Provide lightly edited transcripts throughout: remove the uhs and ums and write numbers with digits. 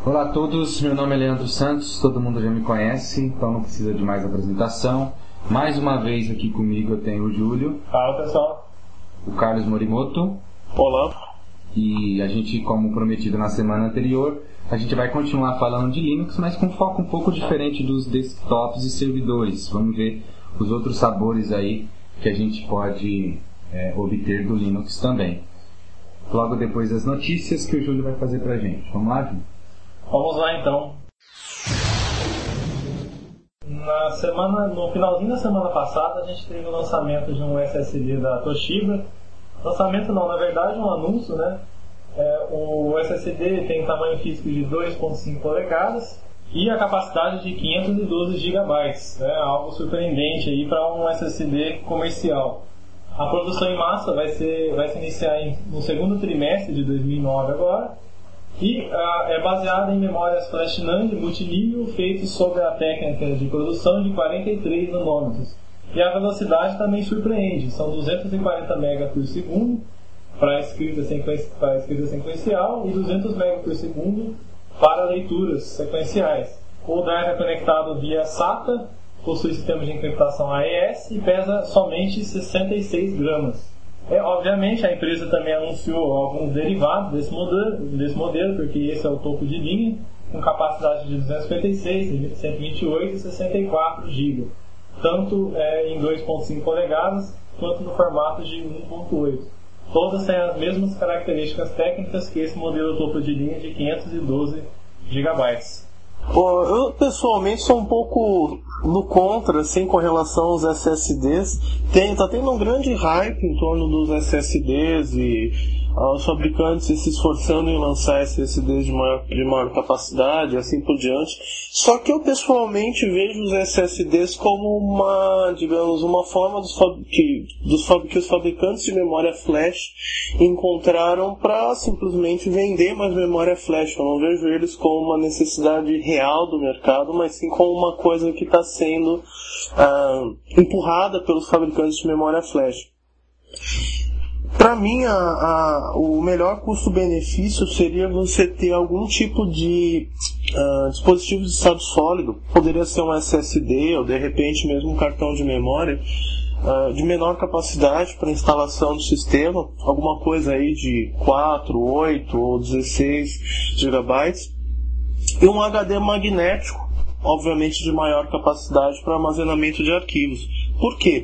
Olá a todos, meu nome é Leandro Santos, todo mundo já me conhece, então não precisa de mais apresentação. Mais uma vez aqui comigo eu tenho o Júlio. Fala pessoal. O Carlos Morimoto. Olá. E a gente, como prometido na semana anterior, a gente vai continuar falando de Linux, mas com foco um pouco diferente dos desktops e servidores. Vamos ver os outros sabores aí que a gente pode obter do Linux também. Logo depois das notícias que o Júlio vai fazer pra gente. Vamos lá, Júlio? Vamos lá então. No finalzinho da semana passada a gente teve o lançamento de um SSD da Toshiba. Lançamento não, na verdade um anúncio, né? O SSD tem tamanho físico de 2.5 polegadas e a capacidade de 512 GB, né? Algo surpreendente aí para um SSD comercial. A produção em massa vai se iniciar no segundo trimestre de 2009 agora e é baseada em memórias flash NAND multinível feitas sob a técnica de produção de 43 nanômetros. E a velocidade também surpreende, são 240 MB por segundo para escrita sequencial e 200 MB por segundo para leituras sequenciais. O drive é conectado via SATA, possui sistema de encriptação AES e pesa somente 66 gramas. Obviamente a empresa também anunciou alguns derivados desse modelo, porque esse é o topo de linha, com capacidade de 256, 128 e 64 GB, tanto em 2.5 polegadas quanto no formato de 1.8. Todas têm as mesmas características técnicas que esse modelo topo de linha de 512 GB. Eu pessoalmente sou um pouco no contra, assim, com relação aos SSDs. Tá tendo um grande hype em torno dos SSDs e os fabricantes se esforçando em lançar SSDs de maior capacidade e assim por diante. Só que eu pessoalmente vejo os SSDs como uma forma que os fabricantes de memória flash encontraram para simplesmente vender mais memória flash. Eu não vejo eles como uma necessidade real do mercado, mas sim como uma coisa que está sendo empurrada pelos fabricantes de memória flash. Para mim, o melhor custo-benefício seria você ter algum tipo de dispositivo de estado sólido. Poderia ser um SSD ou de repente mesmo um cartão de memória de menor capacidade para instalação do sistema, alguma coisa aí de 4, 8 ou 16 GB, e um HD magnético, obviamente de maior capacidade para armazenamento de arquivos. Por quê?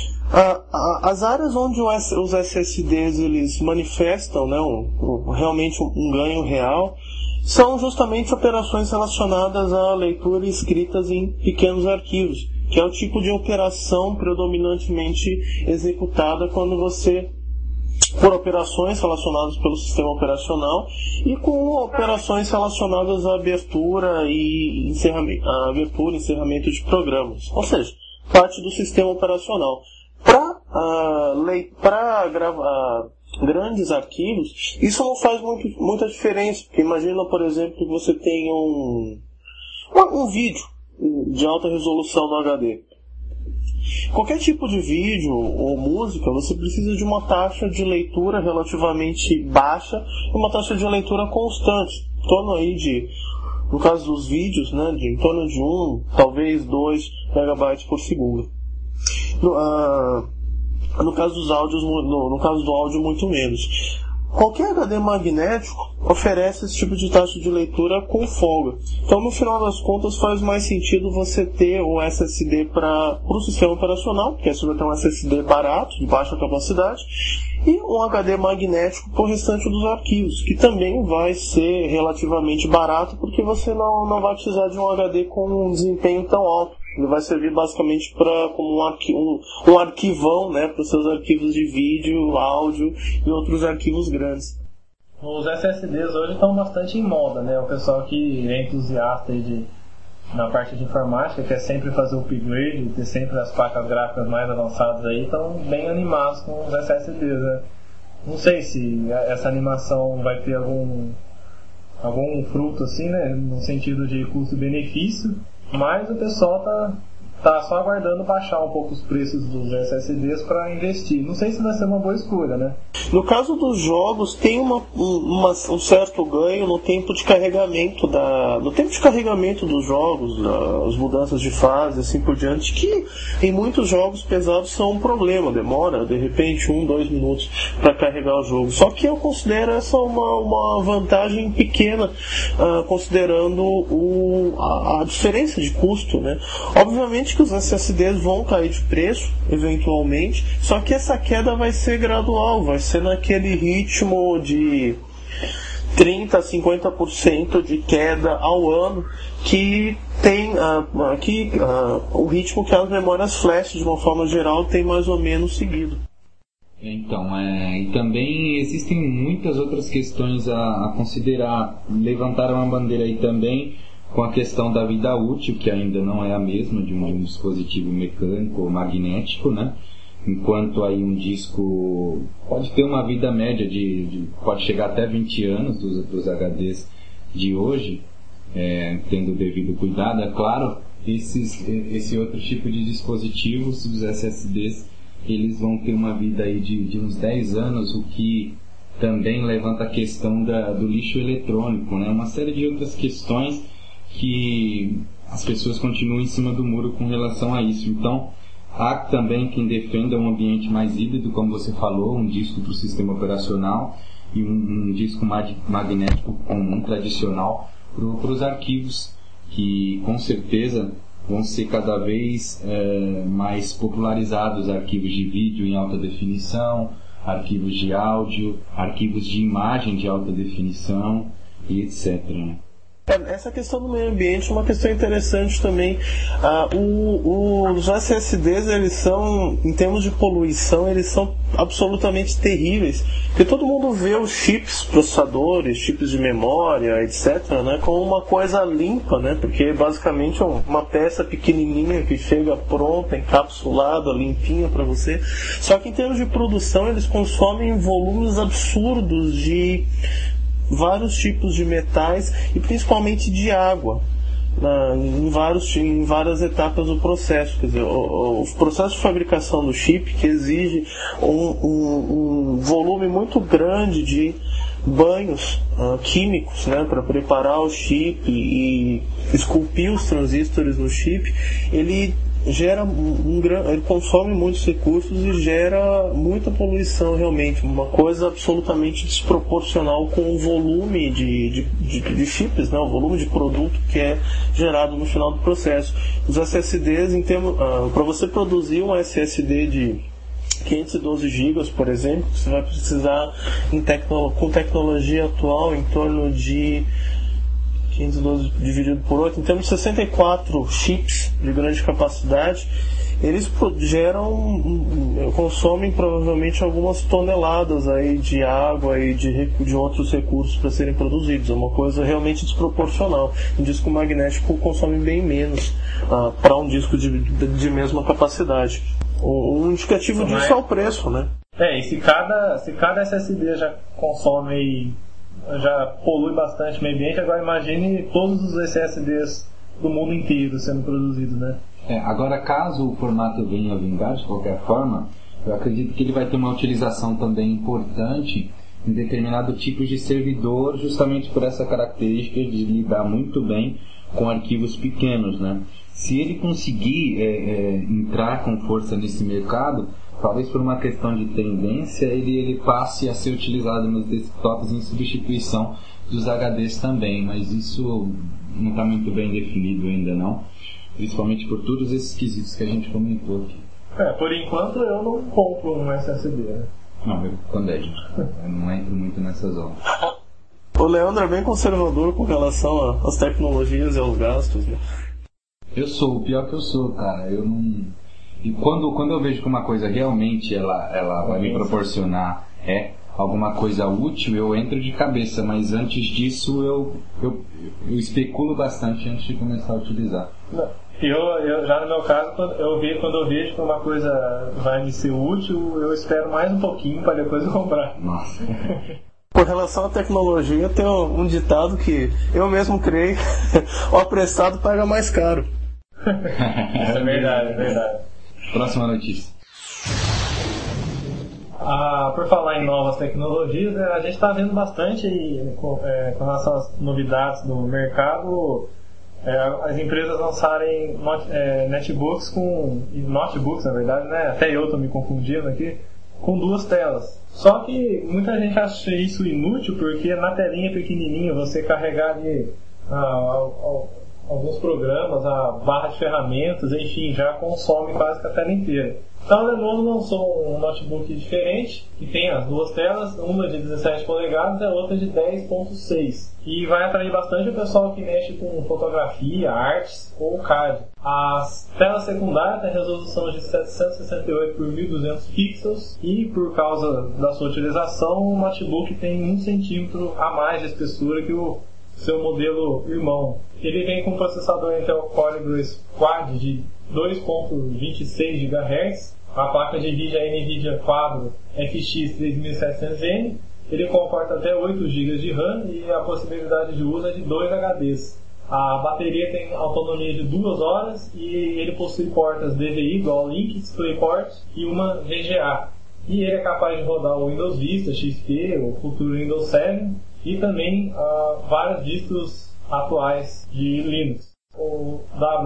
As áreas onde os SSDs eles manifestam, né, realmente um ganho real são justamente operações relacionadas à leitura e escritas em pequenos arquivos, que é o tipo de operação predominantemente executada quando por operações relacionadas pelo sistema operacional e com operações relacionadas à abertura e encerramento de programas, ou seja, parte do sistema operacional. Para gravar grandes arquivos, isso não faz muita diferença, porque imagina, por exemplo, que você tem um vídeo de alta resolução no HD. Qualquer tipo de vídeo ou música, você precisa de uma taxa de leitura relativamente baixa e uma taxa de leitura constante, em torno aí no caso dos vídeos, né, em torno de 1, talvez 2 MB por segundo. No caso dos áudios, no caso do áudio, muito menos. Qualquer HD magnético oferece esse tipo de taxa de leitura com folga. Então, no final das contas, faz mais sentido você ter o SSD para o sistema operacional, porque você vai ter um SSD barato, de baixa capacidade, e um HD magnético para o restante dos arquivos, que também vai ser relativamente barato, porque você não vai precisar de um HD com um desempenho tão alto. Ele vai servir basicamente como um arquivão, né, para os seus arquivos de vídeo, áudio e outros arquivos grandes. Os SSDs hoje estão bastante em moda, né? O pessoal que é entusiasta aí na parte de informática, quer sempre fazer o upgrade, ter sempre as placas gráficas mais avançadas aí, estão bem animados com os SSDs, né? Não sei se essa animação vai ter algum fruto assim, né, no sentido de custo-benefício, mas o pessoal tá está só aguardando baixar um pouco os preços dos SSDs para investir. Não sei se vai ser uma boa escolha, né? No caso dos jogos, tem um certo ganho no tempo de carregamento dos jogos, as mudanças de fase, assim por diante, que em muitos jogos pesados são um problema, demora de repente 1-2 minutos para carregar o jogo. Só que eu considero essa uma vantagem pequena, considerando a diferença de custo, né? Obviamente que os SSDs vão cair de preço, eventualmente, só que essa queda vai ser gradual, vai ser naquele ritmo de 30% a 50% de queda ao ano, que tem o ritmo que as memórias flash, de uma forma geral, tem mais ou menos seguido. Então, e também existem muitas outras questões a considerar. Levantaram uma bandeira aí também com a questão da vida útil, que ainda não é a mesma de um dispositivo mecânico ou magnético, né? Enquanto aí um disco pode ter uma vida média pode chegar até 20 anos dos HDs de hoje, tendo o devido cuidado, é claro. Esse outro tipo de dispositivos, os SSDs, eles vão ter uma vida aí de uns 10 anos, o que também levanta a questão do lixo eletrônico, né? Uma série de outras questões que as pessoas continuam em cima do muro com relação a isso. Então, há também quem defenda um ambiente mais híbrido, como você falou, um disco para o sistema operacional e um disco magnético comum, tradicional, para os arquivos, que com certeza vão ser cada vez mais popularizados, arquivos de vídeo em alta definição, arquivos de áudio, arquivos de imagem de alta definição e etc. Né? Essa questão do meio ambiente é uma questão interessante também. Os SSDs, eles são, em termos de poluição, eles são absolutamente terríveis, porque todo mundo vê os chips, processadores, chips de memória, etc., né, como uma coisa limpa, né, porque basicamente é uma peça pequenininha que chega pronta, encapsulada, limpinha para você. Só que em termos de produção, eles consomem volumes absurdos de vários tipos de metais e principalmente de água em várias etapas do processo. Quer dizer, o processo de fabricação do chip, que exige um volume muito grande de banhos químicos, né, para preparar o chip e esculpir os transistores no chip, ele ele consome muitos recursos e gera muita poluição, realmente, uma coisa absolutamente desproporcional com o volume de chips, né, o volume de produto que é gerado no final do processo. Os SSDs, para você produzir um SSD de 512 GB, por exemplo, você vai precisar, com tecnologia atual, em torno de 512 dividido por 8, em termos de 64 chips de grande capacidade, eles consomem provavelmente algumas toneladas aí de água e de outros recursos para serem produzidos. É uma coisa realmente desproporcional. Um disco magnético consome bem menos para um disco de mesma capacidade. Um indicativo disso é o preço, né? E se cada SSD já consome, já polui bastante o meio ambiente, agora imagine todos os SSDs do mundo inteiro sendo produzidos, né? Agora, caso o formato venha a vingar de qualquer forma, eu acredito que ele vai ter uma utilização também importante em determinado tipo de servidor, justamente por essa característica de lidar muito bem com arquivos pequenos, né? Se ele conseguir entrar com força nesse mercado, talvez por uma questão de tendência, ele passe a ser utilizado nos desktops em substituição dos HDs também, mas isso não está muito bem definido ainda não, principalmente por todos esses quesitos que a gente comentou aqui. Por enquanto eu não compro um SSD, né? Não, eu não entro muito nessas obras. O Leandro é bem conservador com relação às tecnologias e aos gastos, né? Eu sou, o pior que eu sou, cara. Eu não... E quando eu vejo que uma coisa realmente ela vai me proporcionar alguma coisa útil, eu entro de cabeça, mas antes disso eu especulo bastante antes de começar a utilizar. Eu já no meu caso, quando eu vejo que uma coisa vai me ser útil, eu espero mais um pouquinho para depois eu comprar. Nossa. Por relação à tecnologia, tem um ditado que eu mesmo criei: o apressado paga mais caro. Isso é verdade, é verdade. Próxima notícia. Por falar em novas tecnologias, a gente está vendo bastante com essas novidades do mercado, as empresas lançarem notebooks, na verdade, né? Até eu estou me confundindo aqui, com 2 telas. Só que muita gente acha isso inútil, porque na telinha pequenininha você carregar ali alguns programas, a barra de ferramentas, enfim, já consome quase que a tela inteira. Então a Lenovo lançou um notebook diferente, que tem as 2 telas, uma de 17 polegadas e a outra de 10.6. E vai atrair bastante o pessoal que mexe com fotografia, artes ou CAD. As telas secundárias têm resolução de 768 por 1200 pixels e, por causa da sua utilização, o notebook tem 1 centímetro a mais de espessura que o seu modelo irmão. Ele vem com um processador Intel Core 2 Quad de 2.26 GHz, a placa de vídeo é NVIDIA Quadro FX 3700M, ele comporta até 8 GB de RAM e a possibilidade de uso é de 2 HDs. A bateria tem autonomia de 2 horas e ele possui portas DVI, Dual Link, DisplayPort e uma VGA. E ele é capaz de rodar o Windows Vista, XP, o futuro Windows 7 e também vários distros atuais de Linux. O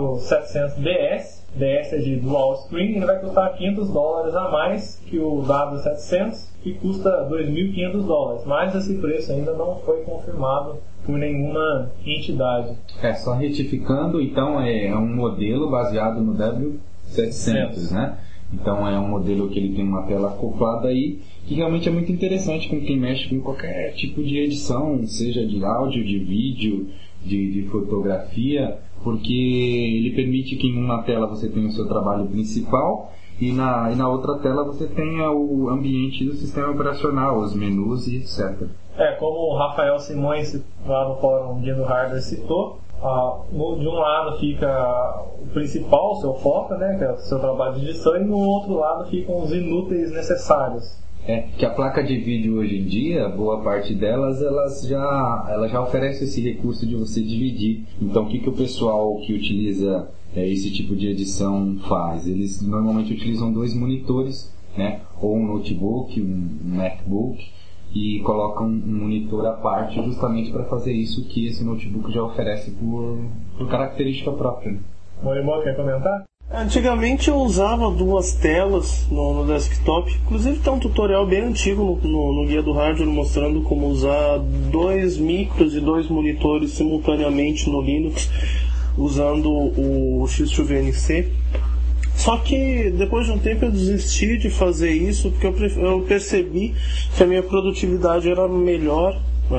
W700DS, DS é de Dual Screen, ele vai custar $500 a mais que o W700, que custa $2.500, mas esse preço ainda não foi confirmado por nenhuma entidade. Só retificando, então é um modelo baseado no W700, né? Então é um modelo que ele tem uma tela acoplada aí, que realmente é muito interessante com quem mexe com qualquer tipo de edição, seja de áudio, de vídeo, de fotografia, porque ele permite que em uma tela você tenha o seu trabalho principal e na outra tela você tenha o ambiente do sistema operacional, os menus e etc. Como o Rafael Simões, lá no fórum Guia do Hardware, citou, de um lado fica o principal, o seu foco, né, que é o seu trabalho de edição, e no outro lado ficam os inúteis necessários. Que a placa de vídeo hoje em dia, boa parte delas, ela já oferece esse recurso de você dividir. Então o que o pessoal que utiliza esse tipo de edição faz? Eles normalmente utilizam 2 monitores, né, ou um notebook, um MacBook, e colocam um monitor à parte justamente para fazer isso que esse notebook já oferece por característica própria. Morimô, quer comentar? Antigamente eu usava 2 telas no desktop, inclusive tem um tutorial bem antigo no Guia do Hardware mostrando como usar 2 micros e 2 monitores simultaneamente no Linux usando o X2VNC. Só que depois de um tempo eu desisti de fazer isso porque eu percebi que a minha produtividade era melhor,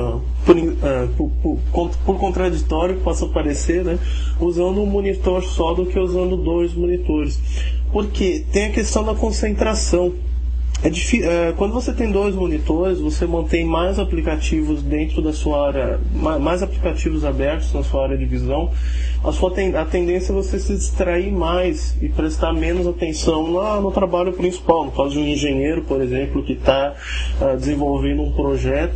por contraditório que possa parecer, né, usando um monitor só do que usando 2 monitores. Porque tem a questão da concentração. Quando você tem 2 monitores, você mantém mais aplicativos dentro da sua área, mais aplicativos abertos na sua área de visão. A tendência é você se distrair mais e prestar menos atenção no trabalho principal. No caso de um engenheiro, por exemplo, que está desenvolvendo um projeto,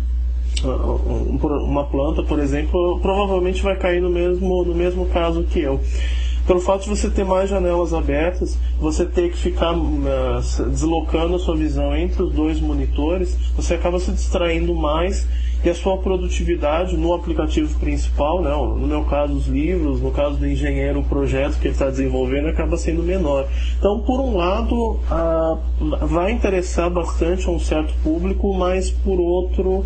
uma planta, por exemplo, provavelmente vai cair no mesmo caso que eu. Pelo fato de você ter mais janelas abertas, você ter que ficar deslocando a sua visão entre os 2 monitores, você acaba se distraindo mais e a sua produtividade no aplicativo principal, né, no meu caso os livros, no caso do engenheiro o projeto que ele está desenvolvendo acaba sendo menor. Então, por um lado, vai interessar bastante a um certo público, mas por outro,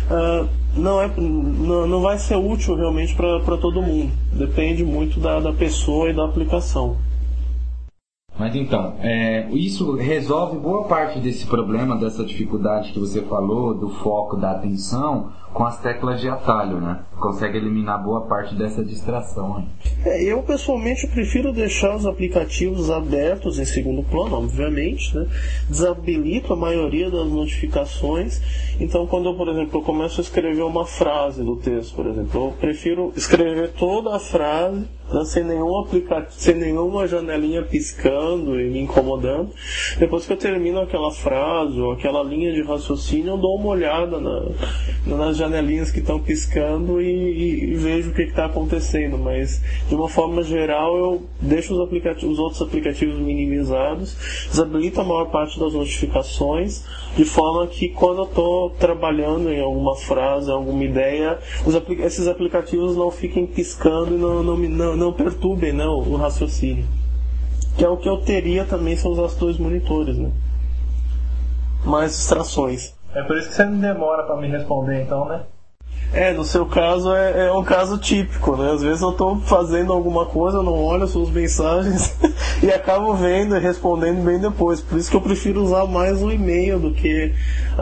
não vai ser útil realmente para todo mundo. Depende muito da pessoa e da aplicação. Mas então, isso resolve boa parte desse problema, dessa dificuldade que você falou, do foco, da atenção, com as teclas de atalho, né? Consegue eliminar boa parte dessa distração. Né? Eu pessoalmente prefiro deixar os aplicativos abertos em segundo plano, obviamente, né? Desabilito a maioria das notificações. Então, quando eu, por exemplo, começo a escrever uma frase do texto, por exemplo, eu prefiro escrever toda a frase, né, sem nenhuma janelinha piscando e me incomodando. Depois que eu termino aquela frase ou aquela linha de raciocínio, eu dou uma olhada nas janelinhas que estão piscando e vejo o que está acontecendo, mas de uma forma geral eu deixo os outros aplicativos minimizados, desabilito a maior parte das notificações, de forma que quando eu estou trabalhando em alguma frase, alguma ideia, esses aplicativos não fiquem piscando e não perturbem, né, o raciocínio. Que é o que eu teria também se eu usasse 2 monitores, né? Mais distrações. É por isso que você não demora para me responder, então, né? No seu caso é um caso típico, né? Às vezes eu estou fazendo alguma coisa, eu não olho as suas mensagens e acabo vendo e respondendo bem depois. Por isso que eu prefiro usar mais o e-mail do que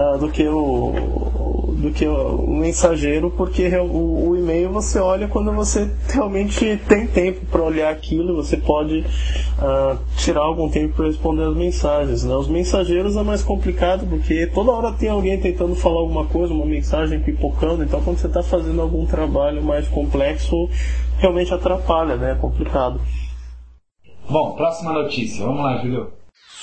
o mensageiro, porque o e-mail você olha quando você realmente tem tempo para olhar aquilo, você pode tirar algum tempo para responder as mensagens, né? Os mensageiros é mais complicado, porque toda hora tem alguém tentando falar alguma coisa, uma mensagem pipocando, então quando você está fazendo algum trabalho mais complexo, realmente atrapalha, né? É complicado. Bom, próxima notícia. Vamos lá, Júlio.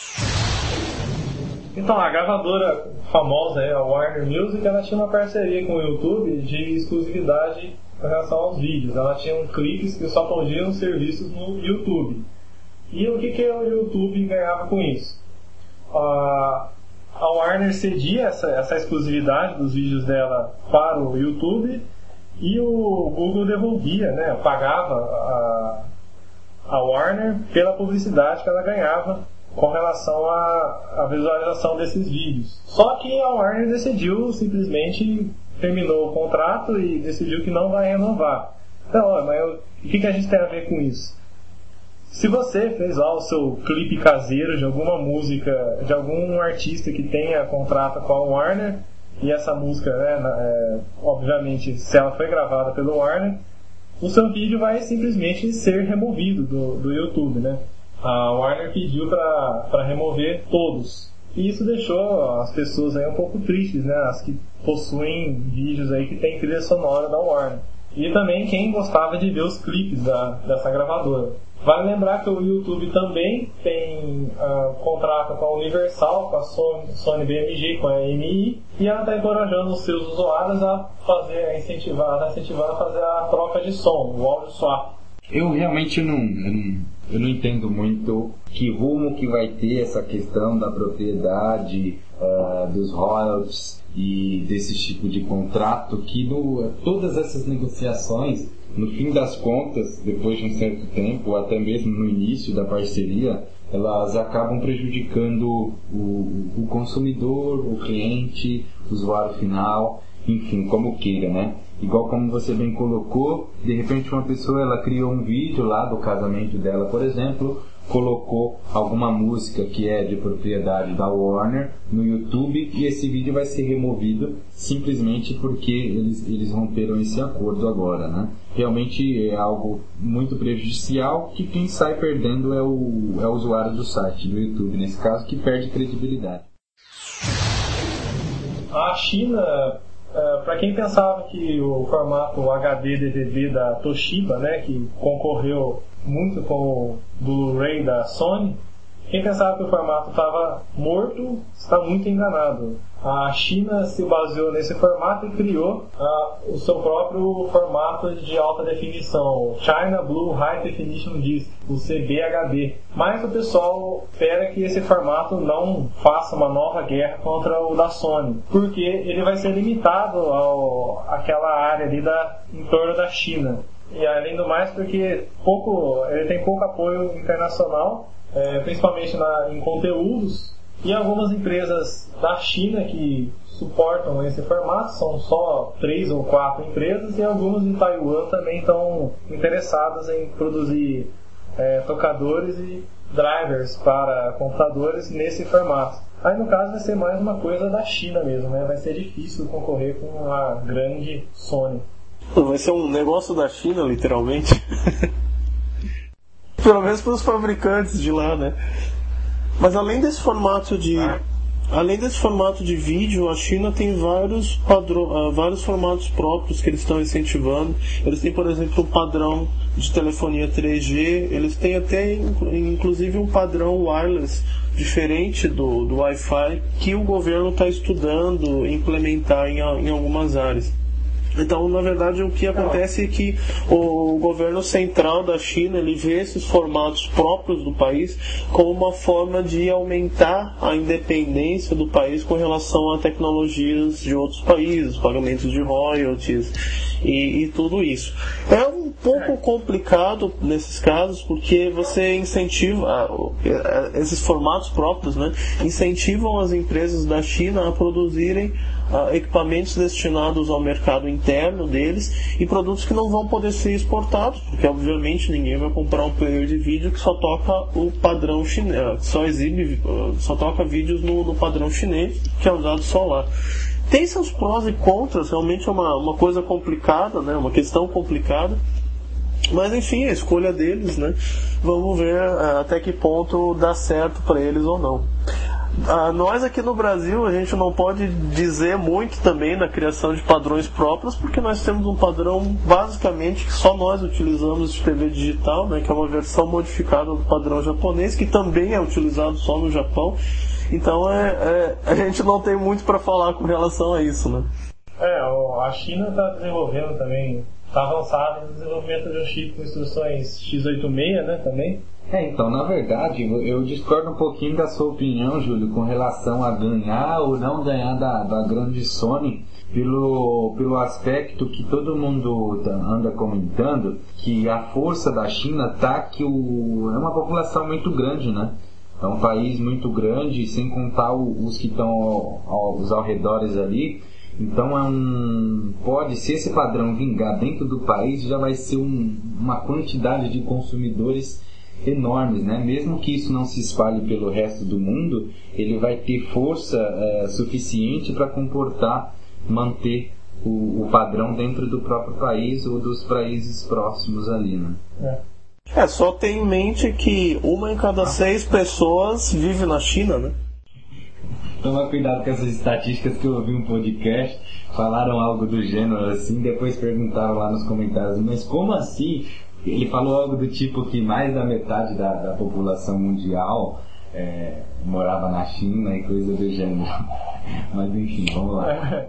Então, a gravadora famosa, a Warner Music, ela tinha uma parceria com o YouTube de exclusividade em relação aos vídeos. Ela tinha clipes que só podiam ser vistos no YouTube. E o que o YouTube ganhava com isso? A Warner cedia essa exclusividade dos vídeos dela para o YouTube e o Google devolvia, né, pagava a Warner pela publicidade que ela ganhava com relação à visualização desses vídeos. Só que a Warner decidiu, simplesmente terminou o contrato e decidiu que não vai renovar. Então, mas o que a gente tem a ver com isso? Se você fez lá o seu clipe caseiro de alguma música, de algum artista que tenha contrato com a Warner, e essa música, né, obviamente, se ela foi gravada pelo Warner, o seu vídeo vai simplesmente ser removido do YouTube, né? A Warner pediu para remover todos. E isso deixou as pessoas aí um pouco tristes, né? As que possuem vídeos aí que tem trilha sonora da Warner. E também quem gostava de ver os clipes dessa gravadora. Vale lembrar que o YouTube também tem contrato com a Universal, com a Sony BMG, com a EMI, e ela está encorajando os seus usuários a incentivar a fazer a troca de som, o audio swap. Eu realmente eu não entendo muito que rumo que vai ter essa questão da propriedade, dos royalties e desse tipo de contrato, que todas essas negociações, no fim das contas, depois de um certo tempo, ou até mesmo no início da parceria, elas acabam prejudicando o consumidor, o cliente, o usuário final, enfim, como queira, né? Igual como você bem colocou, de repente uma pessoa ela criou um vídeo lá do casamento dela, por exemplo, colocou alguma música que é de propriedade da Warner no YouTube e esse vídeo vai ser removido simplesmente porque eles romperam esse acordo agora, né? Realmente é algo muito prejudicial, que quem sai perdendo é o usuário do site, do YouTube, nesse caso, que perde credibilidade. A China, para quem pensava que o formato HD DVD da Toshiba, né, que concorreu muito com o Blu-ray da Sony, quem pensava que o formato estava morto está muito enganado. A China se baseou nesse formato e criou o seu próprio formato de alta definição, o China Blue High Definition Disc, o CBHD. Mas o pessoal espera que esse formato não faça uma nova guerra contra o da Sony, porque ele vai ser limitado àquela área ali em torno da China. E além do mais, porque ele tem pouco apoio internacional, principalmente em conteúdos, e algumas empresas da China que suportam esse formato, são só 3 ou 4 empresas, e algumas em Taiwan também estão interessadas em produzir tocadores e drivers para computadores nesse formato. Aí no caso vai ser mais uma coisa da China mesmo, né? Vai ser difícil concorrer com a grande Sony. Vai ser um negócio da China, literalmente. Pelo menos para os fabricantes de lá, né? Mas além desse formato de vídeo, a China tem vários formatos próprios que eles estão incentivando. Eles têm, por exemplo, um padrão de telefonia 3G. Eles têm até, inclusive, um padrão wireless diferente do Wi-Fi que o governo está estudando implementar em algumas áreas. Então, na verdade, o que acontece é que o governo central da China, ele vê esses formatos próprios do país como uma forma de aumentar a independência do país com relação a tecnologias de outros países, pagamentos de royalties e tudo isso. É um pouco complicado nesses casos, porque você incentiva, esses formatos próprios, né, incentivam as empresas da China a produzirem equipamentos destinados ao mercado interno deles e produtos que não vão poder ser exportados, porque obviamente ninguém vai comprar um player de vídeo que só toca o padrão chinês, só toca vídeos no padrão chinês, que é usado só lá. Tem seus prós e contras, realmente é uma coisa complicada, né? Uma questão complicada, mas enfim, a escolha deles, né? Vamos ver até que ponto dá certo para eles ou não. Nós aqui no Brasil, a gente não pode dizer muito também na criação de padrões próprios, porque nós temos um padrão basicamente que só nós utilizamos de TV digital, né, que é uma versão modificada do padrão japonês, que também é utilizado só no Japão. Então a gente não tem muito para falar com relação a isso, né? A China está desenvolvendo também, está avançada no desenvolvimento de um chip com instruções x86, né, também. Então, na verdade, eu discordo um pouquinho da sua opinião, Júlio, com relação a ganhar ou não ganhar da grande Sony, pelo aspecto que todo mundo anda comentando, que a força da China que é uma população muito grande, né? É um país muito grande, sem contar os que estão aos arredores ali. Então pode, se esse padrão vingar dentro do país, já vai ser uma quantidade de consumidores enormes, né? Mesmo que isso não se espalhe pelo resto do mundo, ele vai ter força suficiente para manter o padrão dentro do próprio país ou dos países próximos ali, né? Só tem em mente que 1 em cada 6 pessoas vive na China, né? Toma cuidado com essas estatísticas, que eu ouvi um podcast, falaram algo do gênero assim, depois perguntaram lá nos comentários, mas como assim? Ele falou algo do tipo que mais da metade da população mundial morava na China e coisa do gênero. Mas enfim, vamos lá.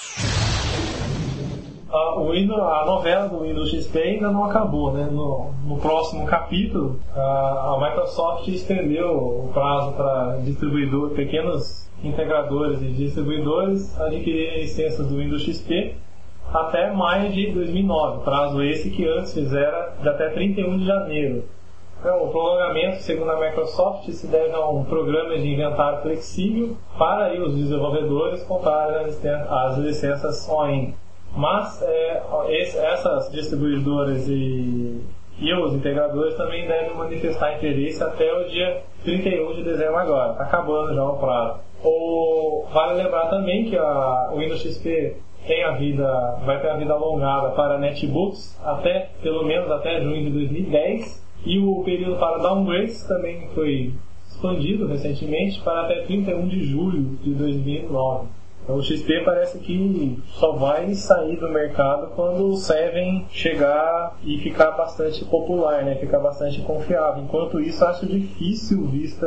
A novela do Windows XP ainda não acabou, né? No próximo capítulo, a Microsoft estendeu o prazo para pequenos integradores e distribuidores adquirirem licenças do Windows XP até maio de 2009, prazo esse que antes fizera de até 31 de janeiro. Então, o prolongamento, segundo a Microsoft, se deve a um programa de inventário flexível para os desenvolvedores comprarem as licenças OEM. Mas essas distribuidoras e os integradores também devem manifestar interesse até o dia 31 de dezembro agora. Está acabando já o prazo. Vale lembrar também que o Windows XP vai ter a vida alongada para netbooks pelo menos até junho de 2010, e o período para downgrades também foi expandido recentemente para até 31 de julho de 2009. Então o XP parece que só vai sair do mercado quando o 7 chegar e ficar bastante popular, né? Ficar bastante confiável. Enquanto isso, acho difícil,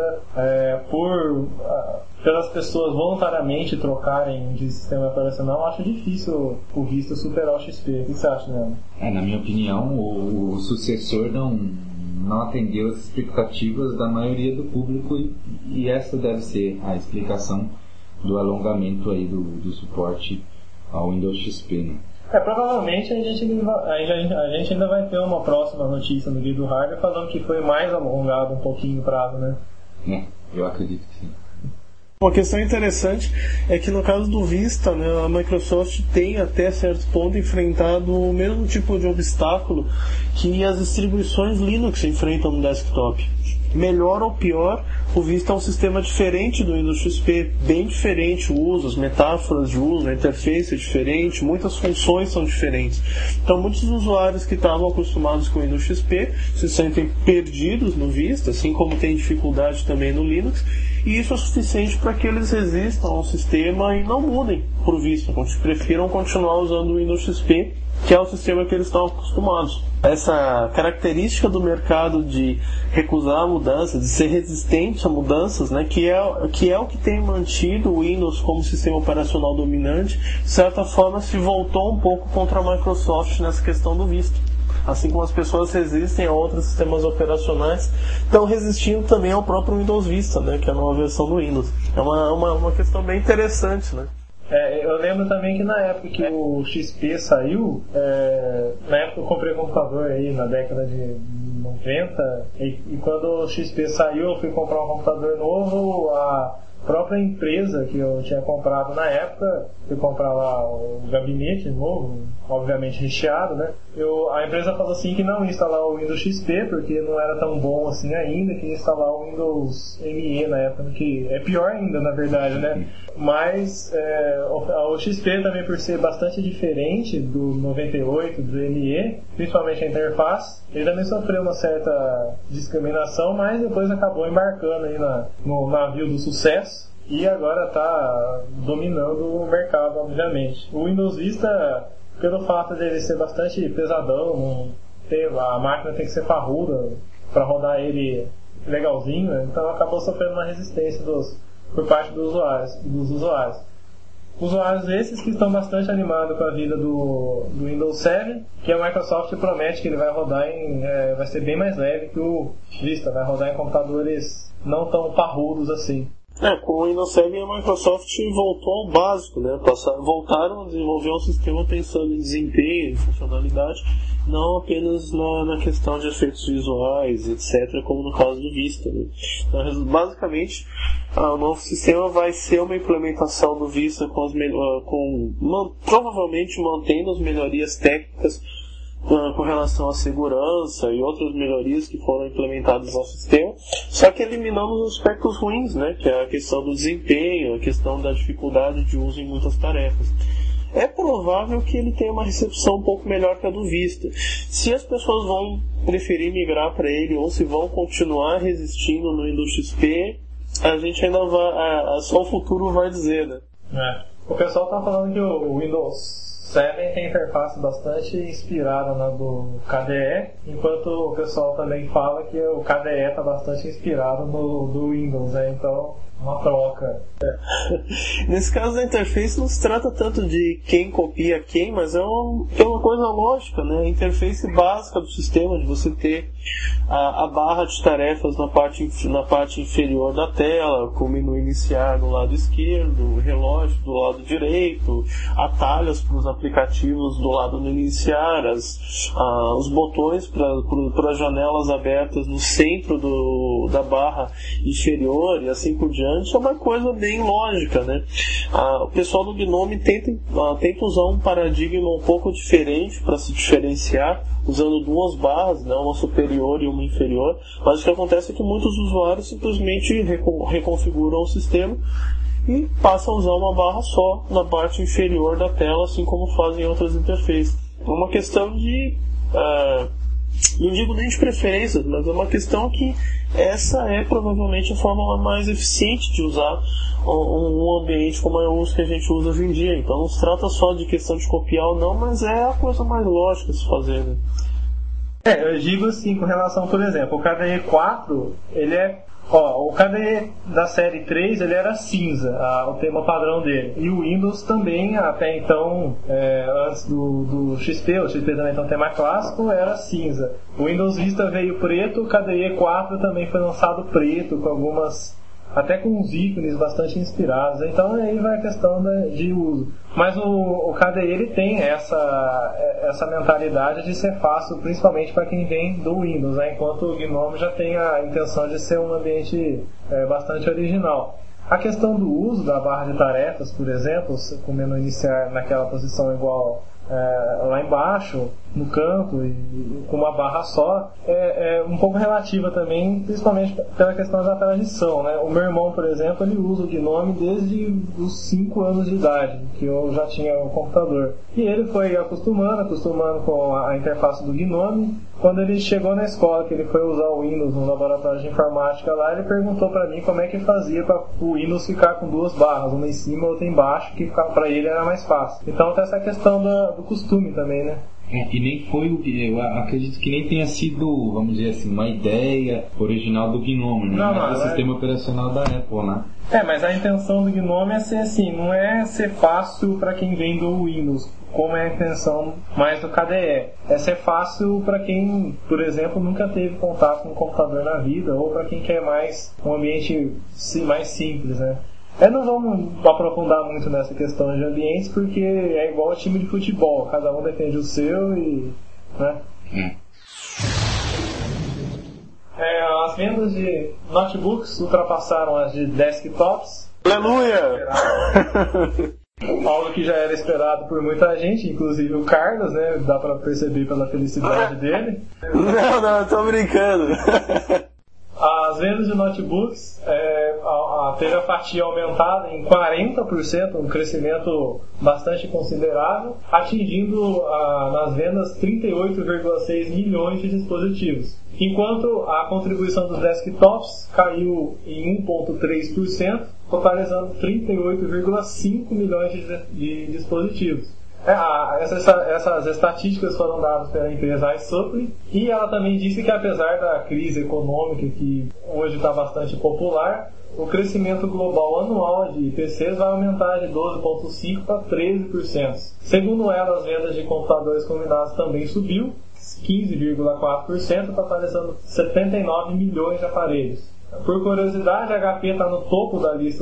pelas pessoas voluntariamente trocarem de sistema operacional, acho difícil o Vista superar o XP. O que você acha, Leandro? Na minha opinião, o sucessor não atendeu as expectativas da maioria do público, e essa deve ser a explicação do alongamento aí do suporte ao Windows XP, né? Provavelmente a gente ainda vai ter uma próxima notícia no Guia do Hardware falando que foi mais alongado um pouquinho o prazo, né? Eu acredito que sim. Uma questão interessante é que no caso do Vista, né, a Microsoft tem até certo ponto enfrentado o mesmo tipo de obstáculo que as distribuições Linux enfrentam no desktop. Melhor ou pior, o Vista é um sistema diferente do Windows XP, bem diferente o uso, as metáforas de uso, a interface é diferente, muitas funções são diferentes. Então muitos usuários que estavam acostumados com o Windows XP se sentem perdidos no Vista, assim como tem dificuldade também no Linux, e isso é suficiente para que eles resistam ao sistema e não mudem para o Vista, prefiram continuar usando o Windows XP que é o sistema que eles estão acostumados. Essa característica do mercado de recusar mudanças, de ser resistente a mudanças, né, que é o que tem mantido o Windows como sistema operacional dominante, de certa forma se voltou um pouco contra a Microsoft nessa questão do Vista. Assim como as pessoas resistem a outros sistemas operacionais, estão resistindo também ao próprio Windows Vista, né, que é a nova versão do Windows. É uma questão bem interessante, né? Eu lembro também que na época que o XP saiu, na época eu comprei computador aí na década de 90, e quando o XP saiu eu fui comprar um computador novo, a própria empresa que eu tinha comprado na época, fui comprar lá o gabinete novo, obviamente recheado, né? A empresa falou assim que não ia instalar o Windows XP porque não era tão bom assim ainda, que ia instalar o Windows ME na época, que é pior ainda na verdade, né? Mas o XP também, por ser bastante diferente do 98, do ME, principalmente a interface, ele também sofreu uma certa discriminação, mas depois acabou embarcando aí no navio do sucesso e agora está dominando o mercado, obviamente. O Windows Vista, pelo fato de ele ser bastante pesadão, a máquina tem que ser parruda para rodar ele legalzinho, né? Então acabou sofrendo uma resistência por parte dos usuários. Usuários esses que estão bastante animados com a vida do Windows 7, que a Microsoft promete que ele vai rodar vai ser bem mais leve que o Vista, vai rodar em computadores não tão parrudos assim. Com o Windows 7 a Microsoft voltou ao básico, né? Voltaram a desenvolver um sistema pensando em desempenho, em funcionalidade, não apenas na questão de efeitos visuais, etc., como no caso do Vista, né? Então, basicamente, o novo sistema vai ser uma implementação do Vista provavelmente mantendo as melhorias técnicas com relação à segurança e outras melhorias que foram implementadas ao sistema, só que eliminando os aspectos ruins, né, que é a questão do desempenho, a questão da dificuldade de uso em muitas tarefas. É provável que ele tenha uma recepção um pouco melhor que a do Vista. Se as pessoas vão preferir migrar para ele ou se vão continuar resistindo no Windows XP, a gente ainda vai... só o futuro vai dizer, né? O pessoal está falando que o Windows 7 tem interface bastante inspirada na do KDE, enquanto o pessoal também fala que o KDE está bastante inspirado do Windows, né? Então, uma troca. Nesse caso da interface não se trata tanto de quem copia quem, mas é uma coisa lógica, né? A interface básica do sistema, de você ter a barra de tarefas na parte inferior da tela, com o menu iniciar do lado esquerdo, o relógio do lado direito, atalhos para os aplicativos do lado do iniciar, os botões para janelas abertas no centro da barra inferior e assim por diante. É uma coisa bem lógica, né? O pessoal do GNOME tenta usar um paradigma um pouco diferente para se diferenciar, usando duas barras, né? Uma superior e uma inferior, mas o que acontece é que muitos usuários simplesmente reconfiguram o sistema e passam a usar uma barra só na parte inferior da tela, assim como fazem outras interfaces. É uma questão de... não digo nem de preferências, mas é uma questão que essa é provavelmente a forma mais eficiente de usar um ambiente como é o que a gente usa hoje em dia. Então não se trata só de questão de copiar ou não, mas é a coisa mais lógica de se fazer, né? Eu digo assim, com relação, por exemplo, o KDE 4, ele é... o KDE da série 3 ele era cinza, o tema padrão dele. E o Windows também, até então, antes do XP, o XP também tem um tema clássico, era cinza. O Windows Vista veio preto, o KDE 4 também foi lançado preto, com algumas... até com uns ícones bastante inspirados. Então aí vai a questão de uso. Mas o KDE ele tem essa mentalidade de ser fácil, principalmente para quem vem do Windows, né? Enquanto o GNOME já tem a intenção de ser um ambiente bastante original. A questão do uso da barra de tarefas, por exemplo, com o menu iniciar naquela posição igual lá embaixo, no campo e com uma barra só, é um pouco relativa também, principalmente pela questão da tradição, né? O meu irmão, por exemplo, ele usa o GNOME desde os 5 anos de idade, que eu já tinha um computador. E ele foi acostumando com a interface do GNOME. Quando ele chegou na escola, que ele foi usar o Windows no laboratório de informática lá, ele perguntou para mim como é que fazia para o Windows ficar com 2 barras, uma em cima e outra embaixo, que para ele era mais fácil. Então tem essa questão do costume também, né? E nem foi eu acredito que nem tenha sido, vamos dizer assim, uma ideia original do GNOME, né? Mas do sistema operacional da Apple, né? Mas a intenção do GNOME é ser assim, não é ser fácil para quem vem do Windows, como é a intenção mais do KDE. É ser fácil para quem, por exemplo, nunca teve contato com um computador na vida, ou para quem quer mais um ambiente mais simples, né? Não vamos aprofundar muito nessa questão de ambientes, porque é igual ao time de futebol, cada um defende o seu e... né? As vendas de notebooks ultrapassaram as de desktops. Aleluia! Algo que já era esperado por muita gente, inclusive o Carlos, né? Dá pra perceber pela felicidade dele. Não, eu tô brincando. As vendas de notebooks teve a fatia aumentada em 40%, um crescimento bastante considerável, atingindo nas vendas 38,6 milhões de dispositivos. Enquanto a contribuição dos desktops caiu em 1,3%, totalizando 38,5 milhões de dispositivos. Essas estatísticas foram dadas pela empresa iSupply, e ela também disse que apesar da crise econômica que hoje está bastante popular, o crescimento global anual de PCs vai aumentar de 12,5% para 13%. Segundo ela, as vendas de computadores combinados também subiu 15,4%, totalizando 79 milhões de aparelhos. Por curiosidade, a HP está no topo da lista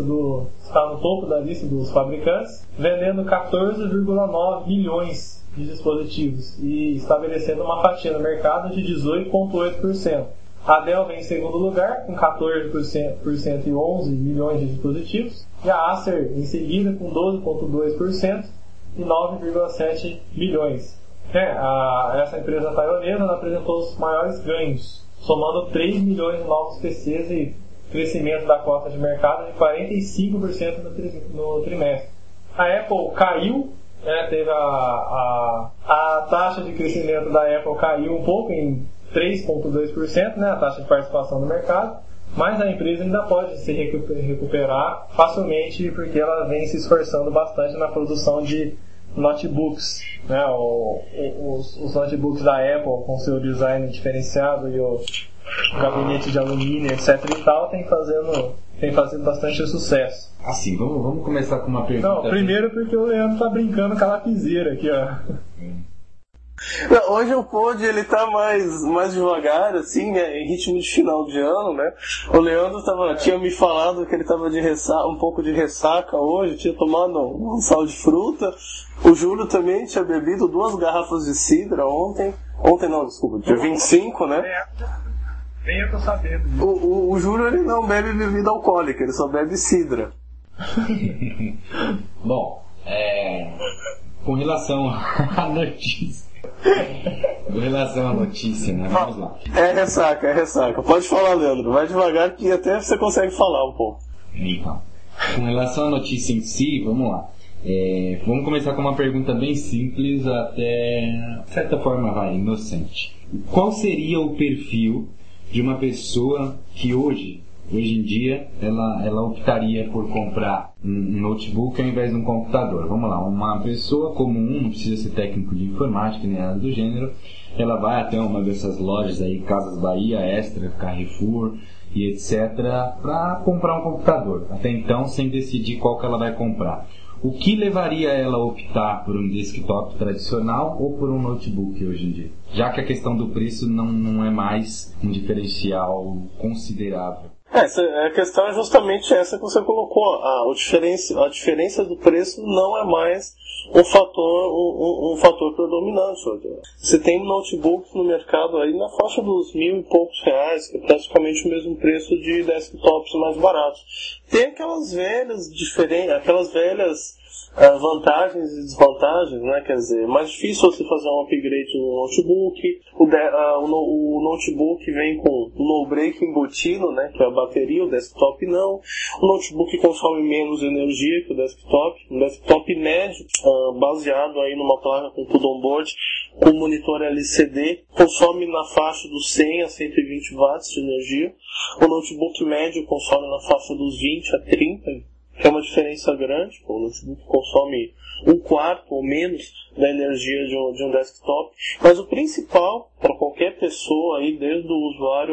dos fabricantes, vendendo 14,9 milhões de dispositivos e estabelecendo uma fatia no mercado de 18,8%. A Dell vem em segundo lugar, com 14% e 11 milhões de dispositivos, e a Acer em seguida com 12,2% e 9,7 milhões. Essa empresa taiwanesa apresentou os maiores ganhos, somando 3 milhões de novos PCs e crescimento da cota de mercado de 45% no trimestre. A Apple caiu, teve a taxa de crescimento da Apple caiu um pouco, em 3,2%, a taxa de participação no mercado, mas a empresa ainda pode se recuperar facilmente, porque ela vem se esforçando bastante na produção de notebooks. Os notebooks da Apple, com seu design diferenciado e o gabinete de alumínio, etc. e tal, tem fazendo bastante sucesso. Assim, vamos começar com uma pergunta. Não, primeiro porque o Leandro tá brincando com a lapiseira aqui, ó. Hoje o pod ele tá mais devagar, assim, né, em ritmo de final de ano, né? O Leandro tinha me falado que ele tava um pouco de ressaca hoje, tinha tomado um sal de fruta. O Júlio também tinha bebido 2 garrafas de cidra ontem. Ontem não, desculpa, dia 25, né? Nem eu tô sabendo. O Júlio ele não bebe bebida alcoólica, ele só bebe cidra. Bom, com relação à notícia. Com relação à notícia, né? Vamos lá. É ressaca. Pode falar, Leandro. Vai devagar que até você consegue falar um pouco. Então, com relação à notícia em si, vamos lá. Vamos começar com uma pergunta bem simples, até de certa forma inocente. Qual seria o perfil de uma pessoa que hoje em dia, ela optaria por comprar um notebook ao invés de um computador? Vamos lá, uma pessoa comum, não precisa ser técnico de informática nem nada do gênero, ela vai até uma dessas lojas aí, Casas Bahia, Extra, Carrefour e etc, para comprar um computador. Até então, sem decidir qual que ela vai comprar. O que levaria ela a optar por um desktop tradicional ou por um notebook hoje em dia? Já que a questão do preço não é mais um diferencial considerável. A questão é justamente essa que você colocou. A diferença do preço não é mais um fator predominante. Você tem notebooks no mercado aí na faixa dos R$1.000 e poucos, que é praticamente o mesmo preço de desktops mais baratos. Tem aquelas velhas vantagens e desvantagens, né? Quer dizer, é mais difícil você fazer um upgrade no notebook. O notebook vem com o no break embutido, né? Que é a bateria, o desktop não. O notebook consome menos energia que o desktop. Um desktop médio, baseado aí numa placa com tudo on-board, com monitor LCD, consome na faixa dos 100 a 120 watts de energia. O notebook médio consome na faixa dos 20 a 30, que é uma diferença grande. O notebook consome um quarto ou menos da energia de um desktop. Mas o principal para qualquer pessoa, aí, desde o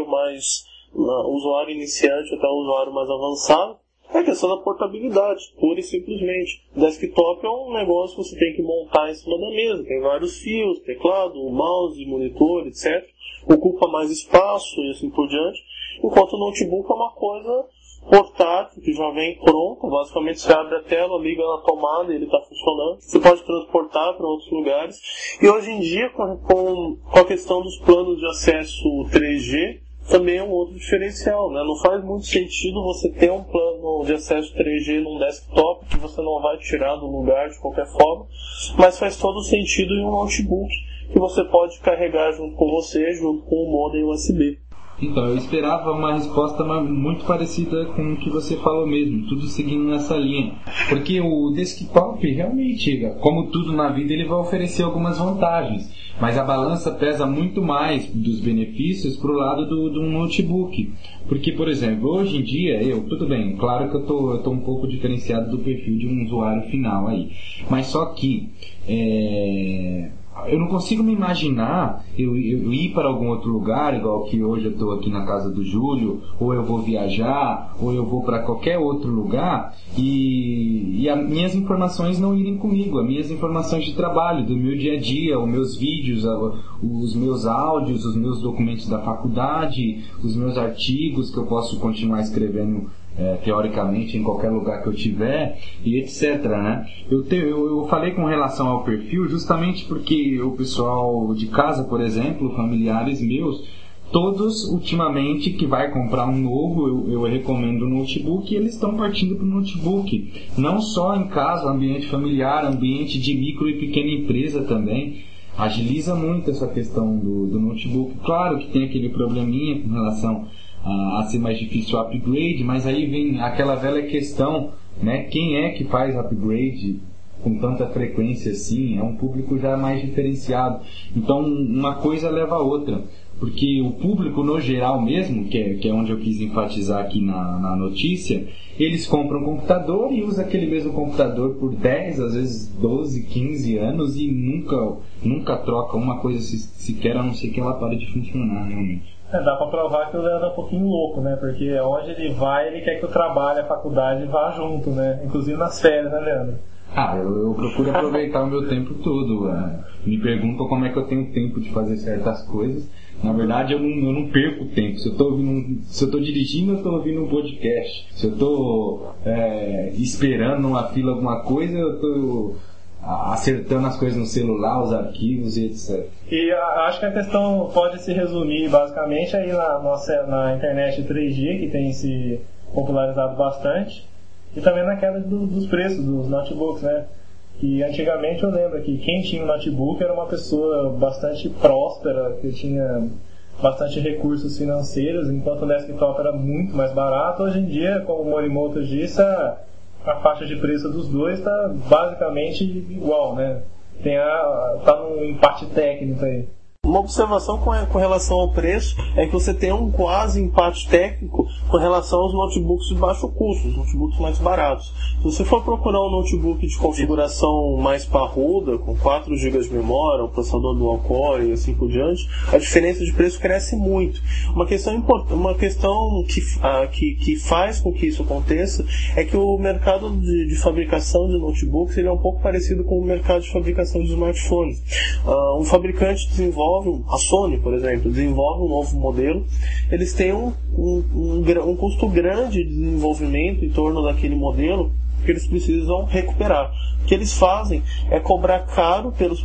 usuário iniciante até o usuário mais avançado, é a questão da portabilidade, pura e simplesmente. Desktop é um negócio que você tem que montar em cima da mesa. Tem vários fios, teclado, mouse, monitor, etc. Ocupa mais espaço e assim por diante. Enquanto o notebook é uma coisa portátil, que já vem pronta. Basicamente você abre a tela, liga na tomada e ele está funcionando. Você pode transportar para outros lugares. E hoje em dia, com a questão dos planos de acesso 3G, também é um outro diferencial, né? Não faz muito sentido você ter um plano de acesso 3G num desktop que você não vai tirar do lugar de qualquer forma, mas faz todo sentido em um notebook que você pode carregar junto com você, junto com o modem USB. Então, eu esperava uma resposta muito parecida com o que você falou mesmo, tudo seguindo nessa linha. Porque o desktop, realmente, como tudo na vida, ele vai oferecer algumas vantagens. Mas a balança pesa muito mais dos benefícios para o lado do notebook. Porque, por exemplo, hoje em dia, tudo bem, claro que eu tô um pouco diferenciado do perfil de um usuário final aí. Mas só que eu não consigo me imaginar eu ir para algum outro lugar, igual que hoje eu estou aqui na casa do Júlio, ou eu vou viajar, ou eu vou para qualquer outro lugar, e as minhas informações não irem comigo, as minhas informações de trabalho, do meu dia a dia, os meus vídeos, os meus áudios, os meus documentos da faculdade, os meus artigos que eu posso continuar escrevendo teoricamente em qualquer lugar que eu tiver, e etc, né? Eu falei com relação ao perfil justamente porque o pessoal de casa, por exemplo, familiares meus, todos ultimamente que vai comprar um novo, eu recomendo o notebook, e eles estão partindo para o notebook, não só em casa, ambiente familiar, ambiente de micro e pequena empresa também. Agiliza muito essa questão do notebook. Claro que tem aquele probleminha com relação a ser mais difícil o upgrade, mas aí vem aquela velha questão, né? Quem é que faz upgrade com tanta frequência assim? É um público já mais diferenciado. Então uma coisa leva a outra, porque o público no geral mesmo, que é onde eu quis enfatizar aqui na notícia, eles compram um computador e usam aquele mesmo computador por 10, às vezes 12, 15 anos e nunca troca uma coisa sequer, a não ser que ela pare de funcionar realmente. Dá pra provar que o Leandro é um pouquinho louco, né? Porque onde ele vai, ele quer que o trabalho, a faculdade vá junto, né? Inclusive nas férias, né, Leandro? Eu procuro aproveitar o meu tempo todo. Me perguntam como é que eu tenho tempo de fazer certas coisas. Na verdade, eu não perco tempo. Se eu tô dirigindo, eu tô ouvindo um podcast. Se eu tô esperando numa fila alguma coisa, eu tô acertando as coisas no celular, os arquivos e etc. E acho que a questão pode se resumir basicamente aí na internet 3G, que tem se popularizado bastante, e também na queda dos preços dos notebooks, né? Que antigamente eu lembro que quem tinha um notebook era uma pessoa bastante próspera, que tinha bastante recursos financeiros, enquanto o desktop era muito mais barato. Hoje em dia, como o Morimoto disse, a faixa de preço dos dois está basicamente igual, né? Tá num empate técnico aí. Uma observação com relação ao preço é que você tem um quase empate técnico com relação aos notebooks de baixo custo, os notebooks mais baratos. Se você for procurar um notebook de configuração mais parruda, com 4 GB de memória, um processador dual core e assim por diante, a diferença de preço cresce muito. Uma questão que faz com que isso aconteça é que o mercado de fabricação de notebooks ele é um pouco parecido com o mercado de fabricação de smartphones. Um fabricante desenvolve, a Sony, por exemplo, desenvolve um novo modelo, eles têm um custo grande de desenvolvimento em torno daquele modelo que eles precisam recuperar. O que eles fazem é cobrar caro pelas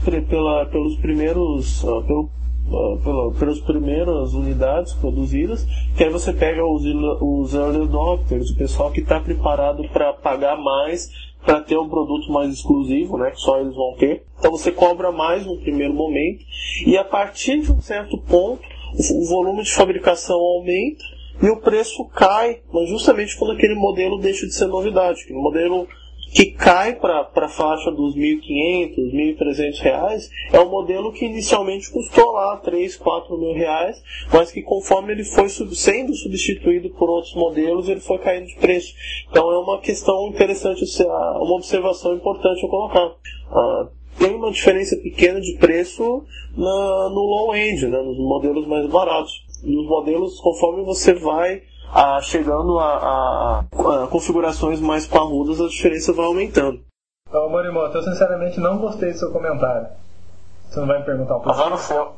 primeiras unidades produzidas, que aí você pega os early adopters, o pessoal que está preparado para pagar mais para ter um produto mais exclusivo, né, que só eles vão ter. Então você cobra mais no primeiro momento e a partir de um certo ponto o volume de fabricação aumenta e o preço cai, mas justamente quando aquele modelo deixa de ser novidade. Aquele modelo que cai para a faixa dos R$1.500, R$1.300 é um modelo que inicialmente custou lá R$3.000, R$4.000, mas que conforme ele foi sendo substituído por outros modelos, ele foi caindo de preço. Então é uma questão interessante, uma observação importante a colocar. Tem uma diferença pequena de preço no low-end, né, nos modelos mais baratos. Nos modelos, conforme você vai chegando a configurações mais parrudas, a diferença vai aumentando. Então, Morimoto, eu sinceramente não gostei do seu comentário. Você não vai me perguntar o porquê?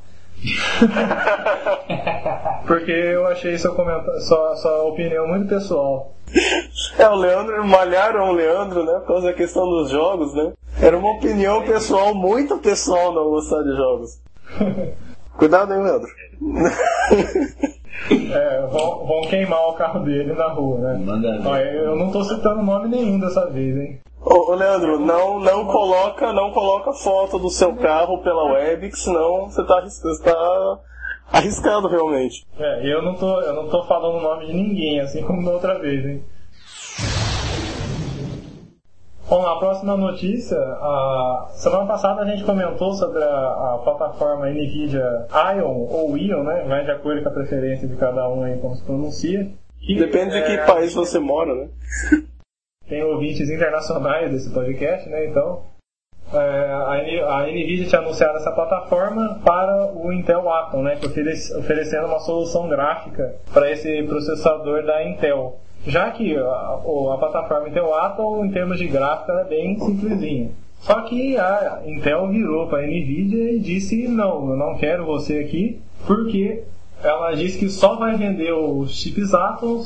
Porque eu achei seu comentário, sua opinião muito pessoal. O Leandro, malharam o Leandro, né, por causa da questão dos jogos, né? Era uma opinião pessoal, muito pessoal, não gostar de jogos. Cuidado, hein, Leandro? Vão queimar o carro dele na rua, né? Eu não tô citando nome nenhum dessa vez, hein? Ô Leandro, não coloca foto do seu carro pela web, que senão você tá arriscado realmente. Eu não tô falando o nome de ninguém, assim como da outra vez, hein? Bom, a próxima notícia, semana passada a gente comentou sobre a plataforma NVIDIA Ion, ou Ion, né? Vai de acordo com a preferência de cada um aí, como se pronuncia. Depende de que país você mora, né? Tem ouvintes internacionais desse podcast, né? Então, a NVIDIA tinha anunciado essa plataforma para o Intel Atom, né? Oferecendo uma solução gráfica para esse processador da Intel. Já que a plataforma Intel Atom, em termos de gráfica, é bem simplesinha. Só que a Intel virou para a NVIDIA e disse: não, eu não quero você aqui, porque ela disse que só vai vender os chips Atom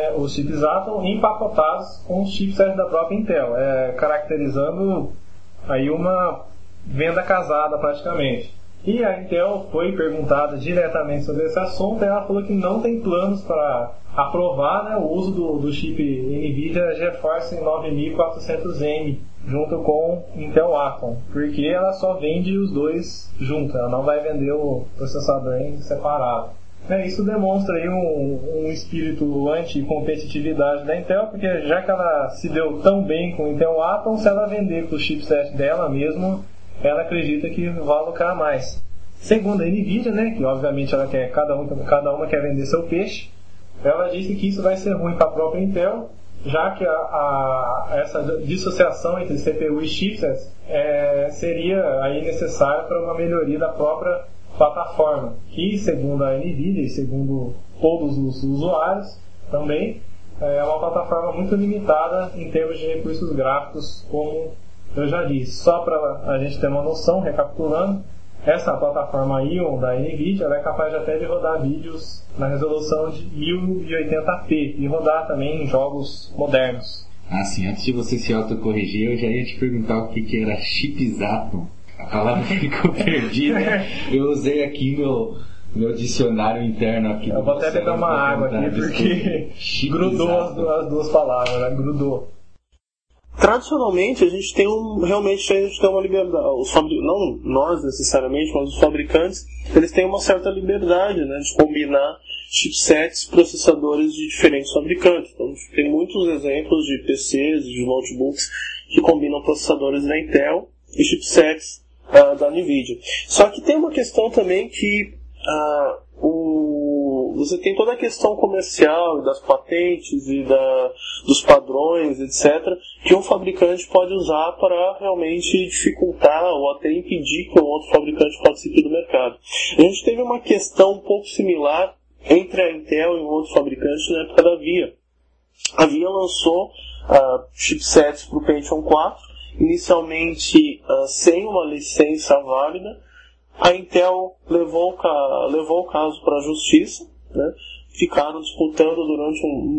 empacotados com os chipsets da própria Intel, caracterizando aí uma venda casada praticamente. E a Intel foi perguntada diretamente sobre esse assunto e ela falou que não tem planos para aprovar, né, o uso do chip NVIDIA GeForce 9400M junto com Intel Atom, porque ela só vende os dois juntos, ela não vai vender o processador em separado. Isso demonstra aí um espírito anti-competitividade da Intel, porque já que ela se deu tão bem com o Intel Atom, se ela vender com o chipset dela mesmo, ela acredita que vai lucrar mais. Segundo a NVIDIA, né, que obviamente ela quer, cada uma quer vender seu peixe, ela disse que isso vai ser ruim para a própria Intel, já que essa dissociação entre CPU e chipsets seria aí necessária para uma melhoria da própria plataforma, que segundo a NVIDIA e segundo todos os usuários também, é uma plataforma muito limitada em termos de recursos gráficos, como eu já disse. Só para a gente ter uma noção, recapitulando, essa plataforma Ion da NVIDIA ela é capaz até de rodar vídeos na resolução de 1080p e rodar também em jogos modernos. Sim, antes de você se autocorrigir, eu já ia te perguntar o que era chips Atom. A palavra ficou perdida. Eu usei aqui meu dicionário interno aqui. Eu vou até beber uma água aqui porque grudou as duas palavras, né? Grudou. Tradicionalmente a gente tem uma liberdade, não nós necessariamente, mas os fabricantes, eles têm uma certa liberdade, né, de combinar chipsets, processadores de diferentes fabricantes. Então a gente tem muitos exemplos de PCs, de notebooks que combinam processadores da Intel e chipsets da NVIDIA. Só que tem uma questão também que você tem toda a questão comercial das patentes e dos padrões, etc., que um fabricante pode usar para realmente dificultar ou até impedir que um outro fabricante participe do mercado. A gente teve uma questão um pouco similar entre a Intel e um outro fabricante na época da VIA. A VIA lançou chipsets para o Pentium 4, inicialmente sem uma licença válida. A Intel levou o caso para a justiça, né? Ficaram disputando durante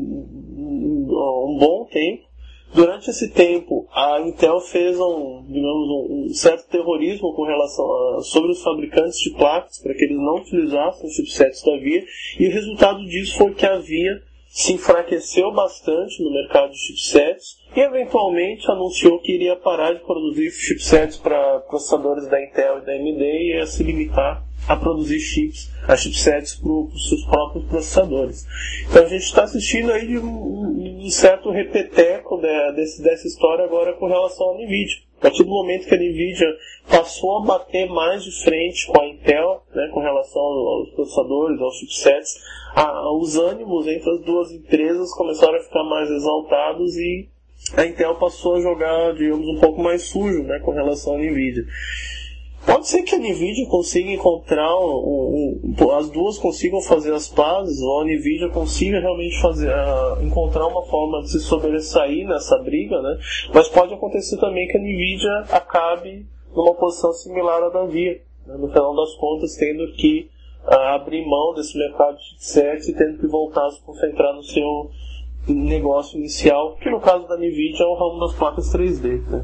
um bom tempo. Durante esse tempo, a Intel fez um certo terrorismo com relação sobre os fabricantes de placas, para que eles não utilizassem os chipsets da VIA, e o resultado disso foi que a VIA se enfraqueceu bastante no mercado de chipsets e eventualmente anunciou que iria parar de produzir chipsets para processadores da Intel e da AMD e ia se limitar a produzir chipsets para os seus próprios processadores. Então a gente está assistindo aí de um certo repeteco dessa história agora com relação à NVIDIA. A partir do momento que a NVIDIA passou a bater mais de frente com a Intel, né, com relação aos processadores, aos chipsets, os ânimos entre as duas empresas começaram a ficar mais exaltados e a Intel passou a jogar, digamos, um pouco mais sujo, né, com relação à NVIDIA. Pode ser que a NVIDIA consiga encontrar, as duas consigam fazer as pazes, ou a NVIDIA consiga realmente encontrar uma forma de se sobressair nessa briga, né? Mas pode acontecer também que a NVIDIA acabe numa posição similar à da VIA, né? No final das contas, tendo que abrir mão desse mercado de chipsets e tendo que voltar a se concentrar no seu negócio inicial, que no caso da NVIDIA é o ramo das placas 3D, né?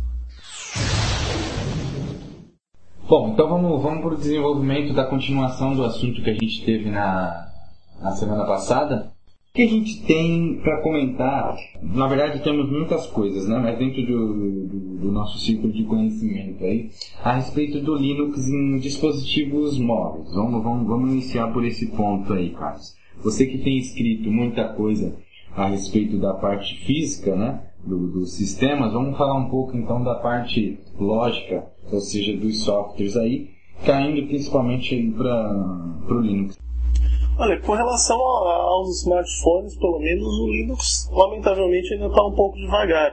Bom, então vamos para o desenvolvimento da continuação do assunto que a gente teve na semana passada. O que a gente tem para comentar? Na verdade temos muitas coisas, né? Mas dentro do nosso círculo de conhecimento aí, a respeito do Linux em dispositivos móveis. Vamos iniciar por esse ponto aí, Carlos. Você que tem escrito muita coisa a respeito da parte física, né? Dos sistemas, vamos falar um pouco então da parte lógica, ou seja, dos softwares aí, caindo principalmente para o Linux. Olha, com relação aos smartphones, pelo menos o Linux, lamentavelmente, ainda está um pouco devagar.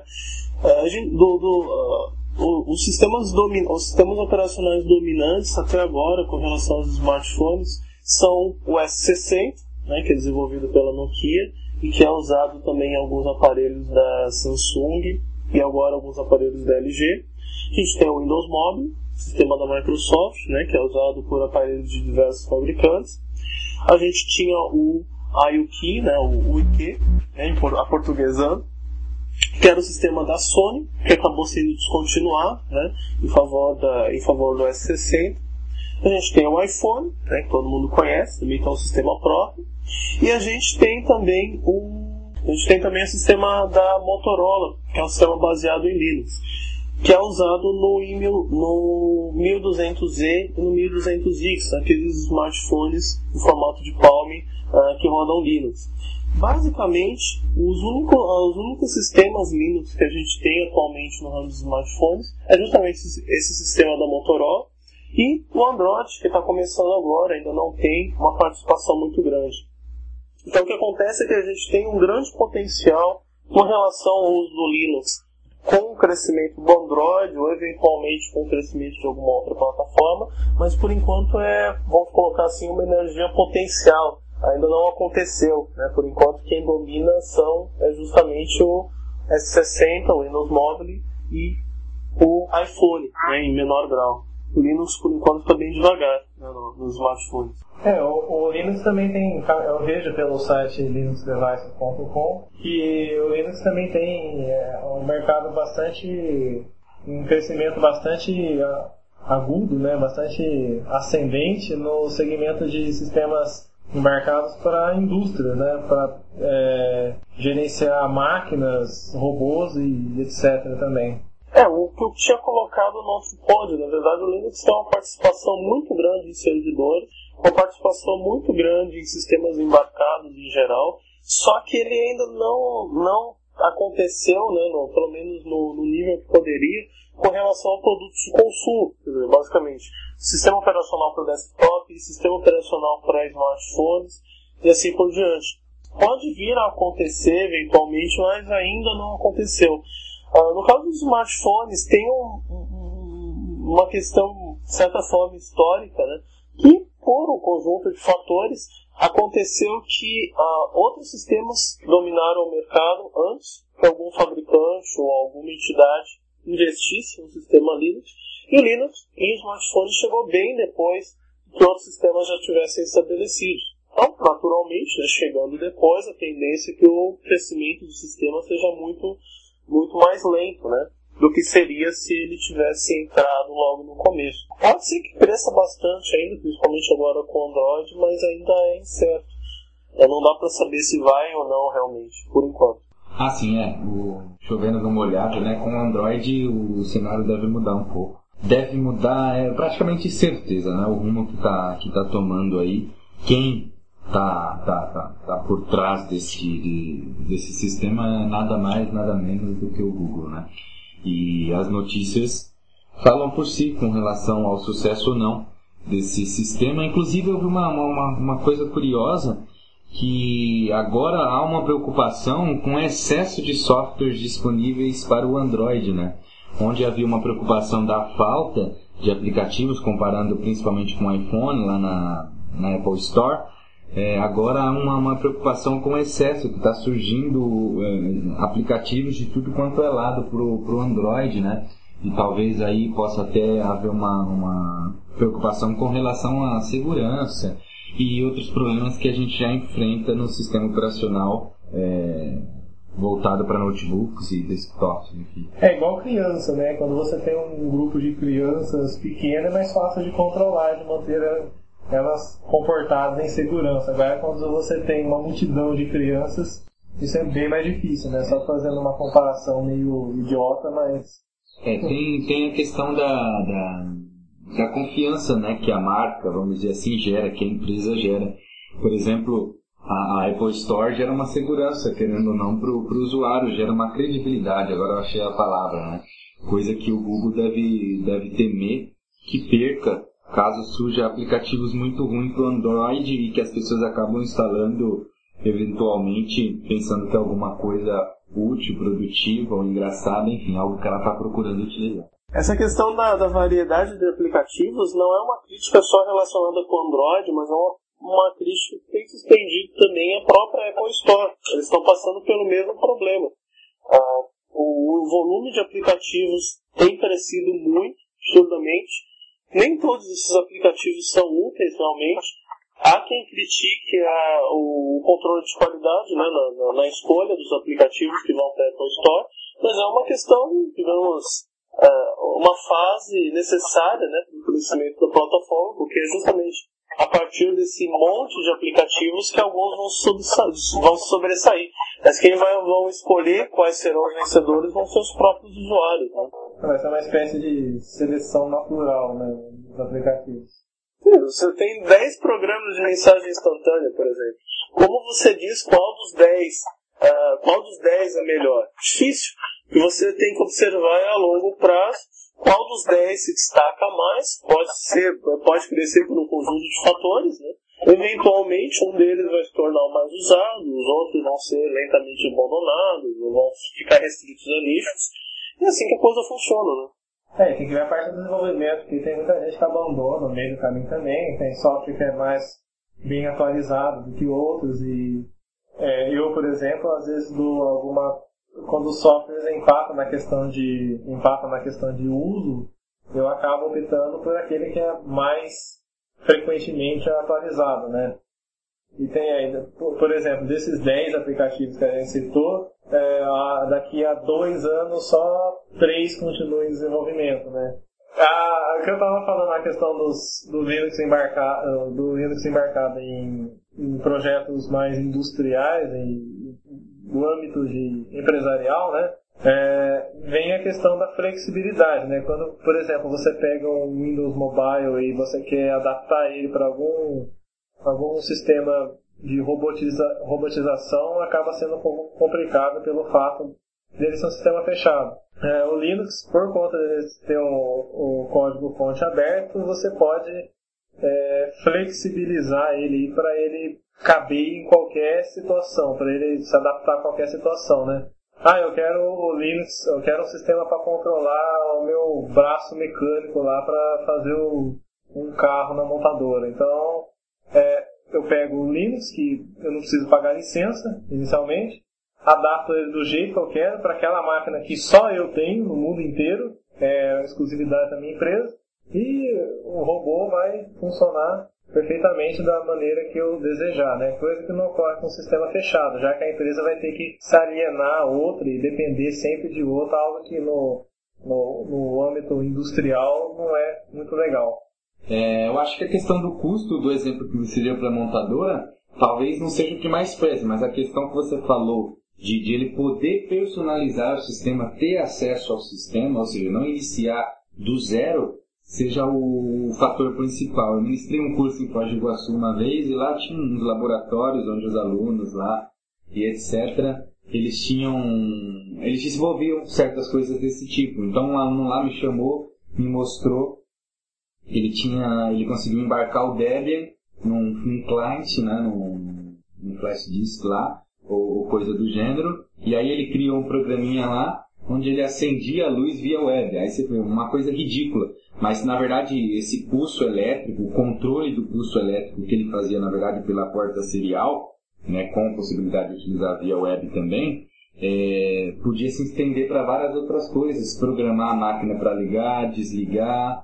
Os sistemas operacionais dominantes até agora, com relação aos smartphones, são o S60, né, que é desenvolvido pela Nokia, e que é usado também em alguns aparelhos da Samsung e agora alguns aparelhos da LG. A gente tem o Windows Mobile, sistema da Microsoft, né, que é usado por aparelhos de diversos fabricantes. A gente tinha o IoT, né, o UIQ, né, aportuguesando, que era o sistema da Sony, que acabou sendo descontinuado, né, em favor do S60. A gente tem o iPhone, né, que todo mundo conhece, também tem um sistema próprio. E a gente tem também o sistema da Motorola, que é um sistema baseado em Linux, que é usado no 1200Z e no 1200X, aqueles smartphones em formato de Palm que rodam Linux. Basicamente, os únicos sistemas Linux que a gente tem atualmente no ramo dos smartphones é justamente esse sistema da Motorola e o Android, que está começando agora, ainda não tem uma participação muito grande. Então o que acontece é que a gente tem um grande potencial com relação ao uso do Linux, com o crescimento do Android ou eventualmente com o crescimento de alguma outra plataforma, mas por enquanto vamos colocar assim, uma energia potencial. Ainda não aconteceu, né? Por enquanto quem domina é justamente o S60, o Windows Mobile e o iPhone, né, em menor grau. O Linux por enquanto está bem devagar, né, nos smartphones. O Linux também tem, eu vejo pelo site linuxdevices.com que o Linux também tem um mercado um crescimento bastante agudo, né, bastante ascendente no segmento de sistemas embarcados para a indústria, né, para gerenciar máquinas, robôs e etc. também. O que eu tinha colocado no nosso pódio, na verdade o Linux tem uma participação muito grande em servidores, uma participação muito grande em sistemas embarcados em geral, só que ele ainda não aconteceu, né, pelo menos no nível que poderia, com relação a produtos de consumo. Quer dizer, basicamente, sistema operacional para desktop, sistema operacional para smartphones e assim por diante. Pode vir a acontecer eventualmente, mas ainda não aconteceu. No caso dos smartphones, tem uma questão, de certa forma, histórica, né, que, por um conjunto de fatores, aconteceu que outros sistemas dominaram o mercado antes que algum fabricante ou alguma entidade investisse no sistema Linux, e o Linux em smartphones chegou bem depois que outros sistemas já tivessem estabelecidos. Então, naturalmente, né, chegando depois, a tendência é que o crescimento do sistema seja muito mais lento, né, do que seria se ele tivesse entrado logo no começo. Pode ser que cresça bastante ainda, principalmente agora com o Android, mas ainda é incerto. Não dá para saber se vai ou não realmente, por enquanto. Sim, chovendo no molhado, né? Com o Android o cenário deve mudar um pouco. Deve mudar, é praticamente certeza, né? O rumo que tá tomando aí. Quem tá por trás desse sistema é nada mais, nada menos do que o Google, né? E as notícias falam por si com relação ao sucesso ou não desse sistema. Inclusive eu vi uma coisa curiosa, que agora há uma preocupação com o excesso de softwares disponíveis para o Android, né? Onde havia uma preocupação da falta de aplicativos, comparando principalmente com o iPhone lá na Apple Store, agora há uma preocupação com o excesso, que está surgindo aplicativos de tudo quanto é lado para o Android, né? E talvez aí possa até haver uma preocupação com relação à segurança e outros problemas que a gente já enfrenta no sistema operacional voltado para notebooks e desktops, enfim. É igual criança, né? Quando você tem um grupo de crianças pequenas, é mais fácil de controlar, de manter elas comportadas em segurança. Agora, quando você tem uma multidão de crianças, isso é bem mais difícil, né? Só fazendo uma comparação meio idiota, mas... Tem a questão da confiança, né, que a marca, vamos dizer assim, gera, que a empresa gera. Por exemplo, a Apple Store gera uma segurança, querendo ou não, para o usuário, gera uma credibilidade, agora eu achei a palavra, né? Coisa que o Google deve temer que perca, caso surja aplicativos muito ruins para o Android e que as pessoas acabam instalando, eventualmente, pensando que é alguma coisa útil, produtiva ou engraçada, enfim, algo que ela está procurando utilizar. Essa questão da variedade de aplicativos não é uma crítica só relacionada com o Android, mas é uma crítica que tem se estendido também à própria Apple Store. Eles estão passando pelo mesmo problema. O volume de aplicativos tem crescido muito, absurdamente. Nem todos esses aplicativos são úteis realmente. Há quem critique o controle de qualidade, né, na escolha dos aplicativos que vão para a Apple Store, mas é uma questão, digamos, uma fase necessária, né, para o crescimento da plataforma, porque é justamente a partir desse monte de aplicativos que alguns vão sobressair. Mas quem vão escolher quais serão os vencedores vão ser os próprios usuários. Né? Vai ser uma espécie de seleção natural, né, dos aplicativos. Você tem 10 programas de mensagem instantânea, por exemplo. Como você diz qual dos 10 é melhor? Difícil. O que você tem que observar é a longo prazo qual dos 10 se destaca mais. Pode crescer por um conjunto de fatores, né? Eventualmente um deles vai se tornar o mais usado, os outros vão ser lentamente abandonados, ou vão ficar restritos a nichos. E é assim que a coisa funciona, né? Tem que ver a parte do desenvolvimento, porque tem muita gente que abandona no meio do caminho também, tem software que é mais bem atualizado do que outros, e eu, por exemplo, às vezes quando os softwares empatam na questão de uso, eu acabo optando por aquele que é mais frequentemente atualizado, né? E tem ainda, por exemplo, desses 10 aplicativos que a gente citou, daqui a 2 anos só 3 continuam em desenvolvimento, né? O que eu estava falando, a questão do Linux embarcado em projetos mais industriais, no âmbito empresarial, né? Vem a questão da flexibilidade, né? Quando, por exemplo, você pega um Windows Mobile e você quer adaptar ele para algum sistema de robotização, acaba sendo um pouco complicado pelo fato dele ser um sistema fechado. O Linux, por conta de ter o código-fonte aberto, você pode flexibilizar ele para ele caber em qualquer situação, para ele se adaptar a qualquer situação, né? Eu quero o Linux, eu quero um sistema para controlar o meu braço mecânico lá para fazer um carro na montadora. Então, eu pego o Linux, que eu não preciso pagar licença inicialmente, adapto ele do jeito que eu quero para aquela máquina que só eu tenho no mundo inteiro, é exclusividade da minha empresa, e o robô vai funcionar perfeitamente da maneira que eu desejar, né? Coisa que não ocorre com um sistema fechado, já que a empresa vai ter que se alienar a outra e depender sempre de outra, algo que no âmbito industrial não é muito legal. Eu acho que a questão do custo, do exemplo que você deu para a montadora, talvez não seja o que mais pese, mas a questão que você falou de ele poder personalizar o sistema, ter acesso ao sistema, ou seja, não iniciar do zero, seja o fator principal. Eu ministrei um curso em Foz do Iguaçu uma vez, e lá tinha uns laboratórios onde os alunos lá, e etc., eles desenvolviam certas coisas desse tipo. Então um aluno lá me chamou, me mostrou, ele conseguiu embarcar o Debian num client, né, num flash disk lá, ou coisa do gênero, e aí ele criou um programinha lá, onde ele acendia a luz via web. Aí você vê uma coisa ridícula, mas na verdade esse pulso elétrico, o controle do pulso elétrico que ele fazia na verdade pela porta serial, né, com a possibilidade de utilizar via web também, podia se estender para várias outras coisas, programar a máquina para ligar, desligar,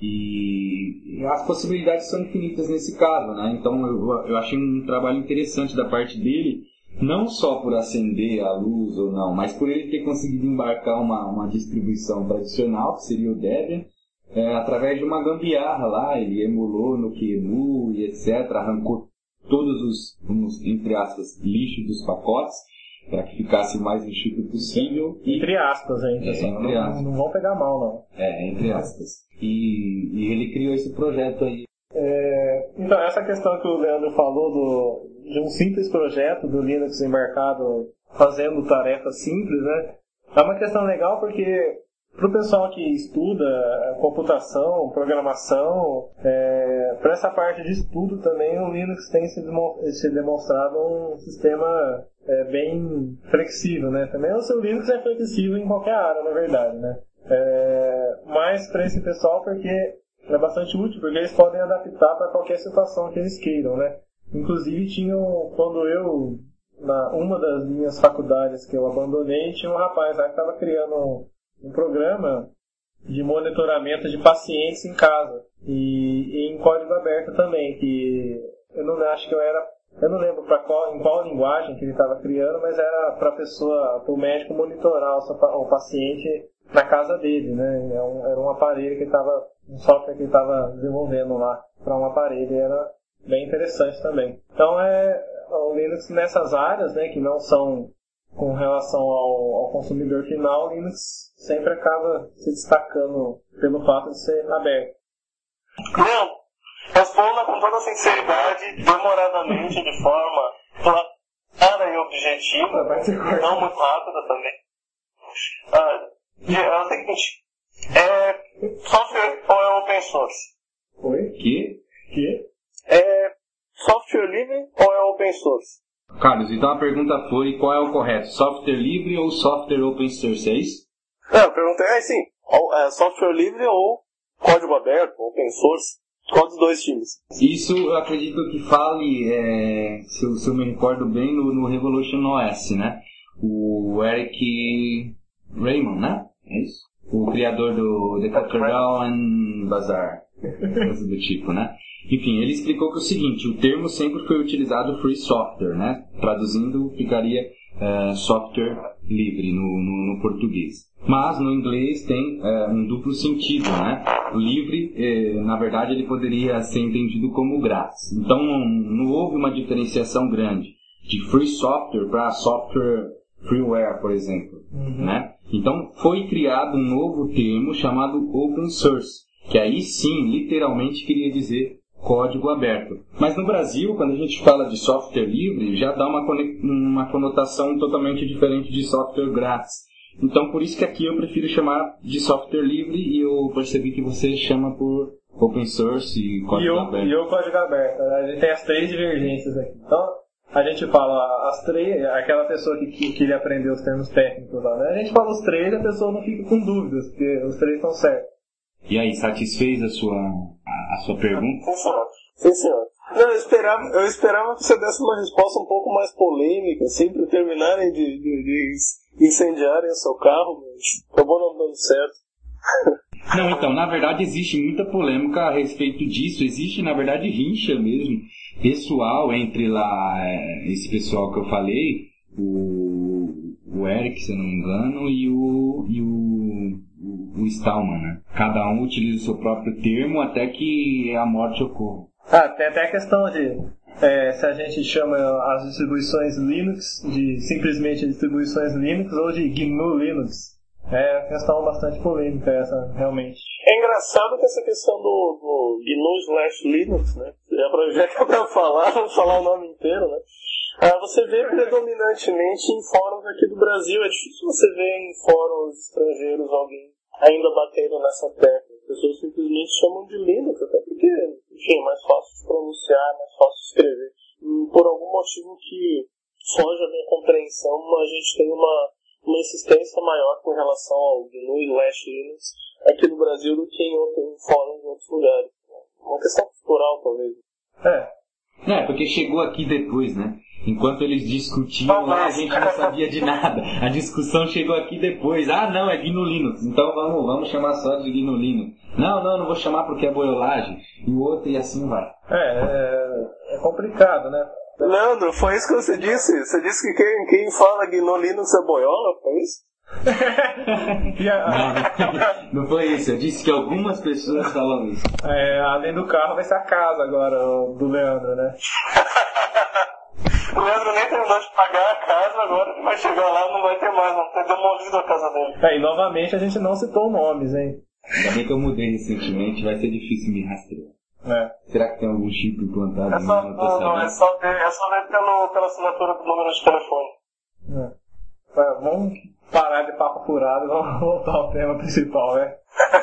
e as possibilidades são infinitas nesse caso, né? Então eu achei um trabalho interessante da parte dele, não só por acender a luz ou não, mas por ele ter conseguido embarcar uma distribuição tradicional, que seria o Debian, através de uma gambiarra lá. Ele emulou no QEMU e etc., arrancou todos os, entre aspas, lixos dos pacotes, para que ficasse o mais enxuto possível. Entre aspas, hein? Entre aspas. Não vão pegar mal, não. Entre aspas. E ele criou esse projeto aí. Então, essa questão que o Leandro falou de um simples projeto do Linux embarcado fazendo tarefas simples, né? É uma questão legal porque para o pessoal que estuda computação, programação, para essa parte de estudo também o Linux tem se demonstrado um sistema bem flexível, né? Também o seu Linux é flexível em qualquer área, na verdade, né? Mas para esse pessoal porque é bastante útil, porque eles podem adaptar para qualquer situação que eles queiram, né? Inclusive quando uma das minhas faculdades que eu abandonei, tinha um rapaz lá que estava criando um programa de monitoramento de pacientes em casa e em código aberto também, que eu não lembro em qual linguagem que ele estava criando, mas era para o médico monitorar o paciente na casa dele, né? Era um aparelho um software que ele estava desenvolvendo lá para um aparelho, e era bem interessante também. Então o Linux nessas áreas, né, que não são com relação ao consumidor final, o Linux sempre acaba se destacando pelo fato de ser aberto. Não, responda com toda sinceridade, demoradamente, de forma clara e objetiva, não muito rápida também. É o seguinte, software ou é open source? Oi? Que? Software livre ou é open source? Carlos, então a pergunta foi qual é o correto, software livre ou software open source, é isso? A pergunta sim, software livre ou código aberto, open source, qual dos dois times? Isso eu acredito que fale, se eu me recordo bem, no Revolution OS, né? O Eric Raymond, né? É isso? O criador do Decathlon and Bazaar, coisa do tipo, né? Enfim, ele explicou que é o seguinte, o termo sempre foi utilizado free software, né? Traduzindo, ficaria software livre no português. Mas no inglês tem um duplo sentido, né? O livre, na verdade, ele poderia ser entendido como grátis. Então não houve uma diferenciação grande de free software para software freeware, por exemplo, né? Então foi criado um novo termo chamado open source, que aí sim, literalmente queria dizer código aberto. Mas no Brasil, quando a gente fala de software livre, já dá uma conotação totalmente diferente de software grátis. Então, por isso que aqui eu prefiro chamar de software livre, e eu percebi que você chama por open source e código aberto. E o código aberto. A gente tem as três divergências aqui. Então, a gente fala as três, aquela pessoa que ele aprendeu os termos técnicos lá, né? A gente fala os três e a pessoa não fica com dúvidas, porque os três estão certos. E aí, satisfez a sua pergunta? Sim, senhor. Não, eu esperava que você desse uma resposta um pouco mais polêmica, sempre terminarem de incendiarem o seu carro, mas acabou não dando certo. Não, então, na verdade existe muita polêmica a respeito disso, existe na verdade rincha mesmo, pessoal entre lá, esse pessoal que eu falei, o Eric, se eu não me engano, e o Stallman, né? Cada um utiliza o seu próprio termo até que a morte ocorra. Tem até a questão se a gente chama as distribuições Linux de simplesmente distribuições Linux ou de GNU Linux. É uma questão bastante polêmica essa, realmente. É engraçado que essa questão do GNU/Linux, né? Já que é pra falar, vamos falar o nome inteiro, né? Você vê predominantemente em fóruns aqui do Brasil. É difícil você ver em fóruns estrangeiros alguém ainda batendo nessa tecla. As pessoas simplesmente chamam de Linux, até porque, enfim, é mais fácil de pronunciar, mais fácil de escrever. Por algum motivo que foge a minha compreensão, a gente tem uma insistência maior com relação ao GNU/Linux aqui no Brasil do que em fóruns em outros lugares. Uma questão cultural, talvez. Porque chegou aqui depois, né? Enquanto eles discutiam lá, a gente não sabia de nada. A discussão chegou aqui depois. Não, é GNU Linux. Então vamos chamar só de GNU Linux. Não vou chamar porque é boiolagem. E o outro, e assim vai. É complicado, né? Leandro, foi isso que você disse? Você disse que quem fala GNU Linux é boiola? Foi isso? Não foi isso. Eu disse que algumas pessoas falam isso. Além do carro, vai ser a casa agora do Leandro, né? O Leandro nem terminou de pagar a casa, agora ele vai chegar lá, não vai ter mais, não ter demolido a casa dele. E novamente a gente não citou nomes, hein? Ainda bem que eu mudei recentemente, vai ser difícil me rastrear. Será que tem algum chip implantado? É só ver pela assinatura do número de telefone. Vamos parar de papo furado e vamos voltar ao tema principal, né?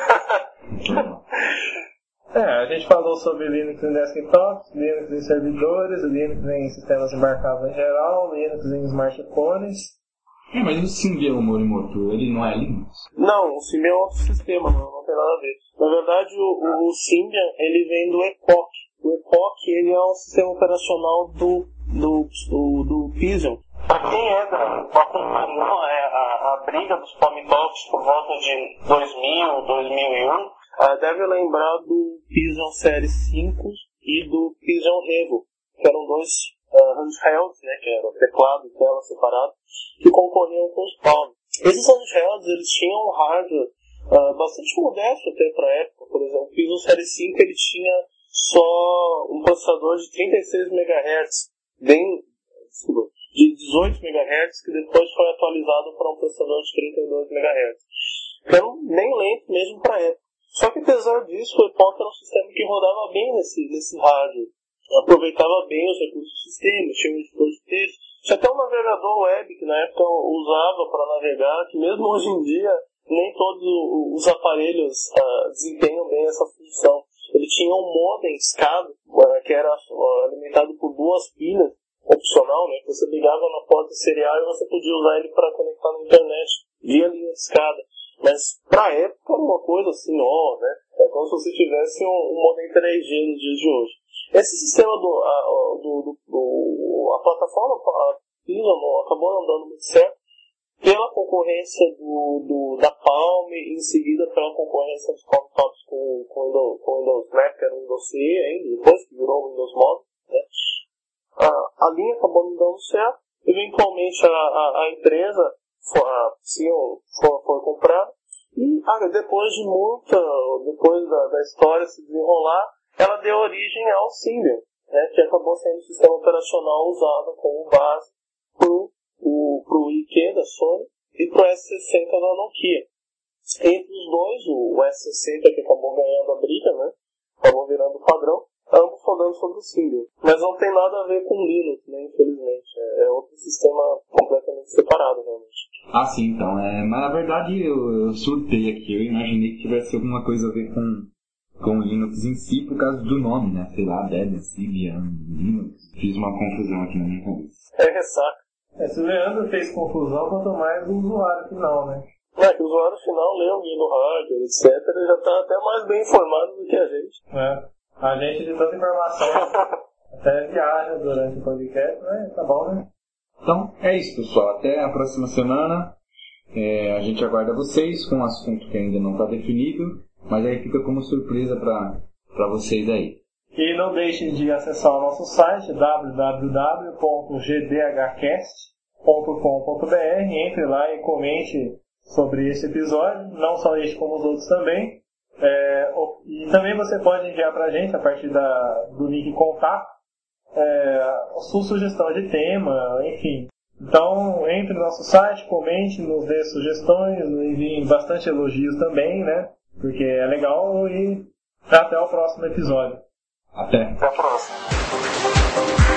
A gente falou sobre Linux em desktops, Linux em servidores, Linux em sistemas embarcados em geral, Linux em smartphones. Mas o Symbian Morimoto, ele não é Linux? Não, o Symbian é outro sistema, não tem nada a ver. Na verdade, o Symbian, ele vem do Epoch. O Epoch, ele é um sistema operacional do Pison. Para quem acompanhou a briga dos Palm Tops por volta de 2000, 2001, deve lembrar do Pison Série 5 e do Pison Revo, que eram dois handhelds, né, que era teclado e tela separado, que concorriam com os Palm. Esses handhelds, eles tinham um hardware bastante modesto até para a época. Por exemplo, o Pison Série 5 ele tinha só um processador de 36 MHz, de 18 MHz, que depois foi atualizado para um processador de 32 MHz. Então, nem lento mesmo para a época. Só que apesar disso, o Epoch era um sistema que rodava bem nesse hardware. Aproveitava bem os recursos do sistema, tinha um editor de texto. Tinha até um navegador web que na época eu usava para navegar, que mesmo hoje em dia nem todos os aparelhos desempenham bem essa função. Ele tinha um modem SCADA, que era alimentado por duas pilhas, opcional, né? Você ligava na porta serial e você podia usar ele para conectar na internet via linha SCADA. Mas pra época era uma coisa assim, né? É como se você tivesse um modem 3G nos dias de hoje. Esse sistema a plataforma Pison acabou não dando muito certo pela concorrência da Palm e em seguida pela concorrência dos Palm Tops com o Windows Mac, que era o Windows CE ainda, depois que virou o Windows Mobile, né? A linha acabou não dando certo. Eventualmente a empresa foi comprada e depois da história se desenrolar, ela deu origem ao Symbian, né, que acabou sendo o sistema operacional usado como base pro IQ da Sony e pro S60 da Nokia. Entre os dois, o S60 que acabou ganhando a briga, né, acabou virando padrão, ambos rodando sobre o Symbian. Mas não tem nada a ver com Linux, né, infelizmente. É outro sistema completamente separado, realmente. Sim, então. Mas na verdade eu surtei aqui. Eu imaginei que tivesse alguma coisa a ver com Linux em si por causa do nome, né? Sei lá, Debian, Symbian, Linux. Fiz uma confusão aqui na minha cabeça. É ressaca. Se o Leandro fez confusão, quanto mais o usuário final, né? Que o usuário final lê o guia do hardware, etc. Ele já está até mais bem informado do que a gente. A gente de tanta informação até viaja durante o podcast, né? Tá bom, né? Então, é isso, pessoal. Até a próxima semana. A gente aguarda vocês com um assunto que ainda não está definido, mas aí fica como surpresa para vocês aí. E não deixem de acessar o nosso site www.gdhcast.com.br. Entre lá e comente sobre esse episódio, não só este como os outros também. E também você pode enviar para a gente a partir do link contato sua sugestão de tema, enfim. Então, entre no nosso site, comente, nos dê sugestões, nos enviem bastante elogios também, né? Porque é legal, e até o próximo episódio. Até. Até a próxima.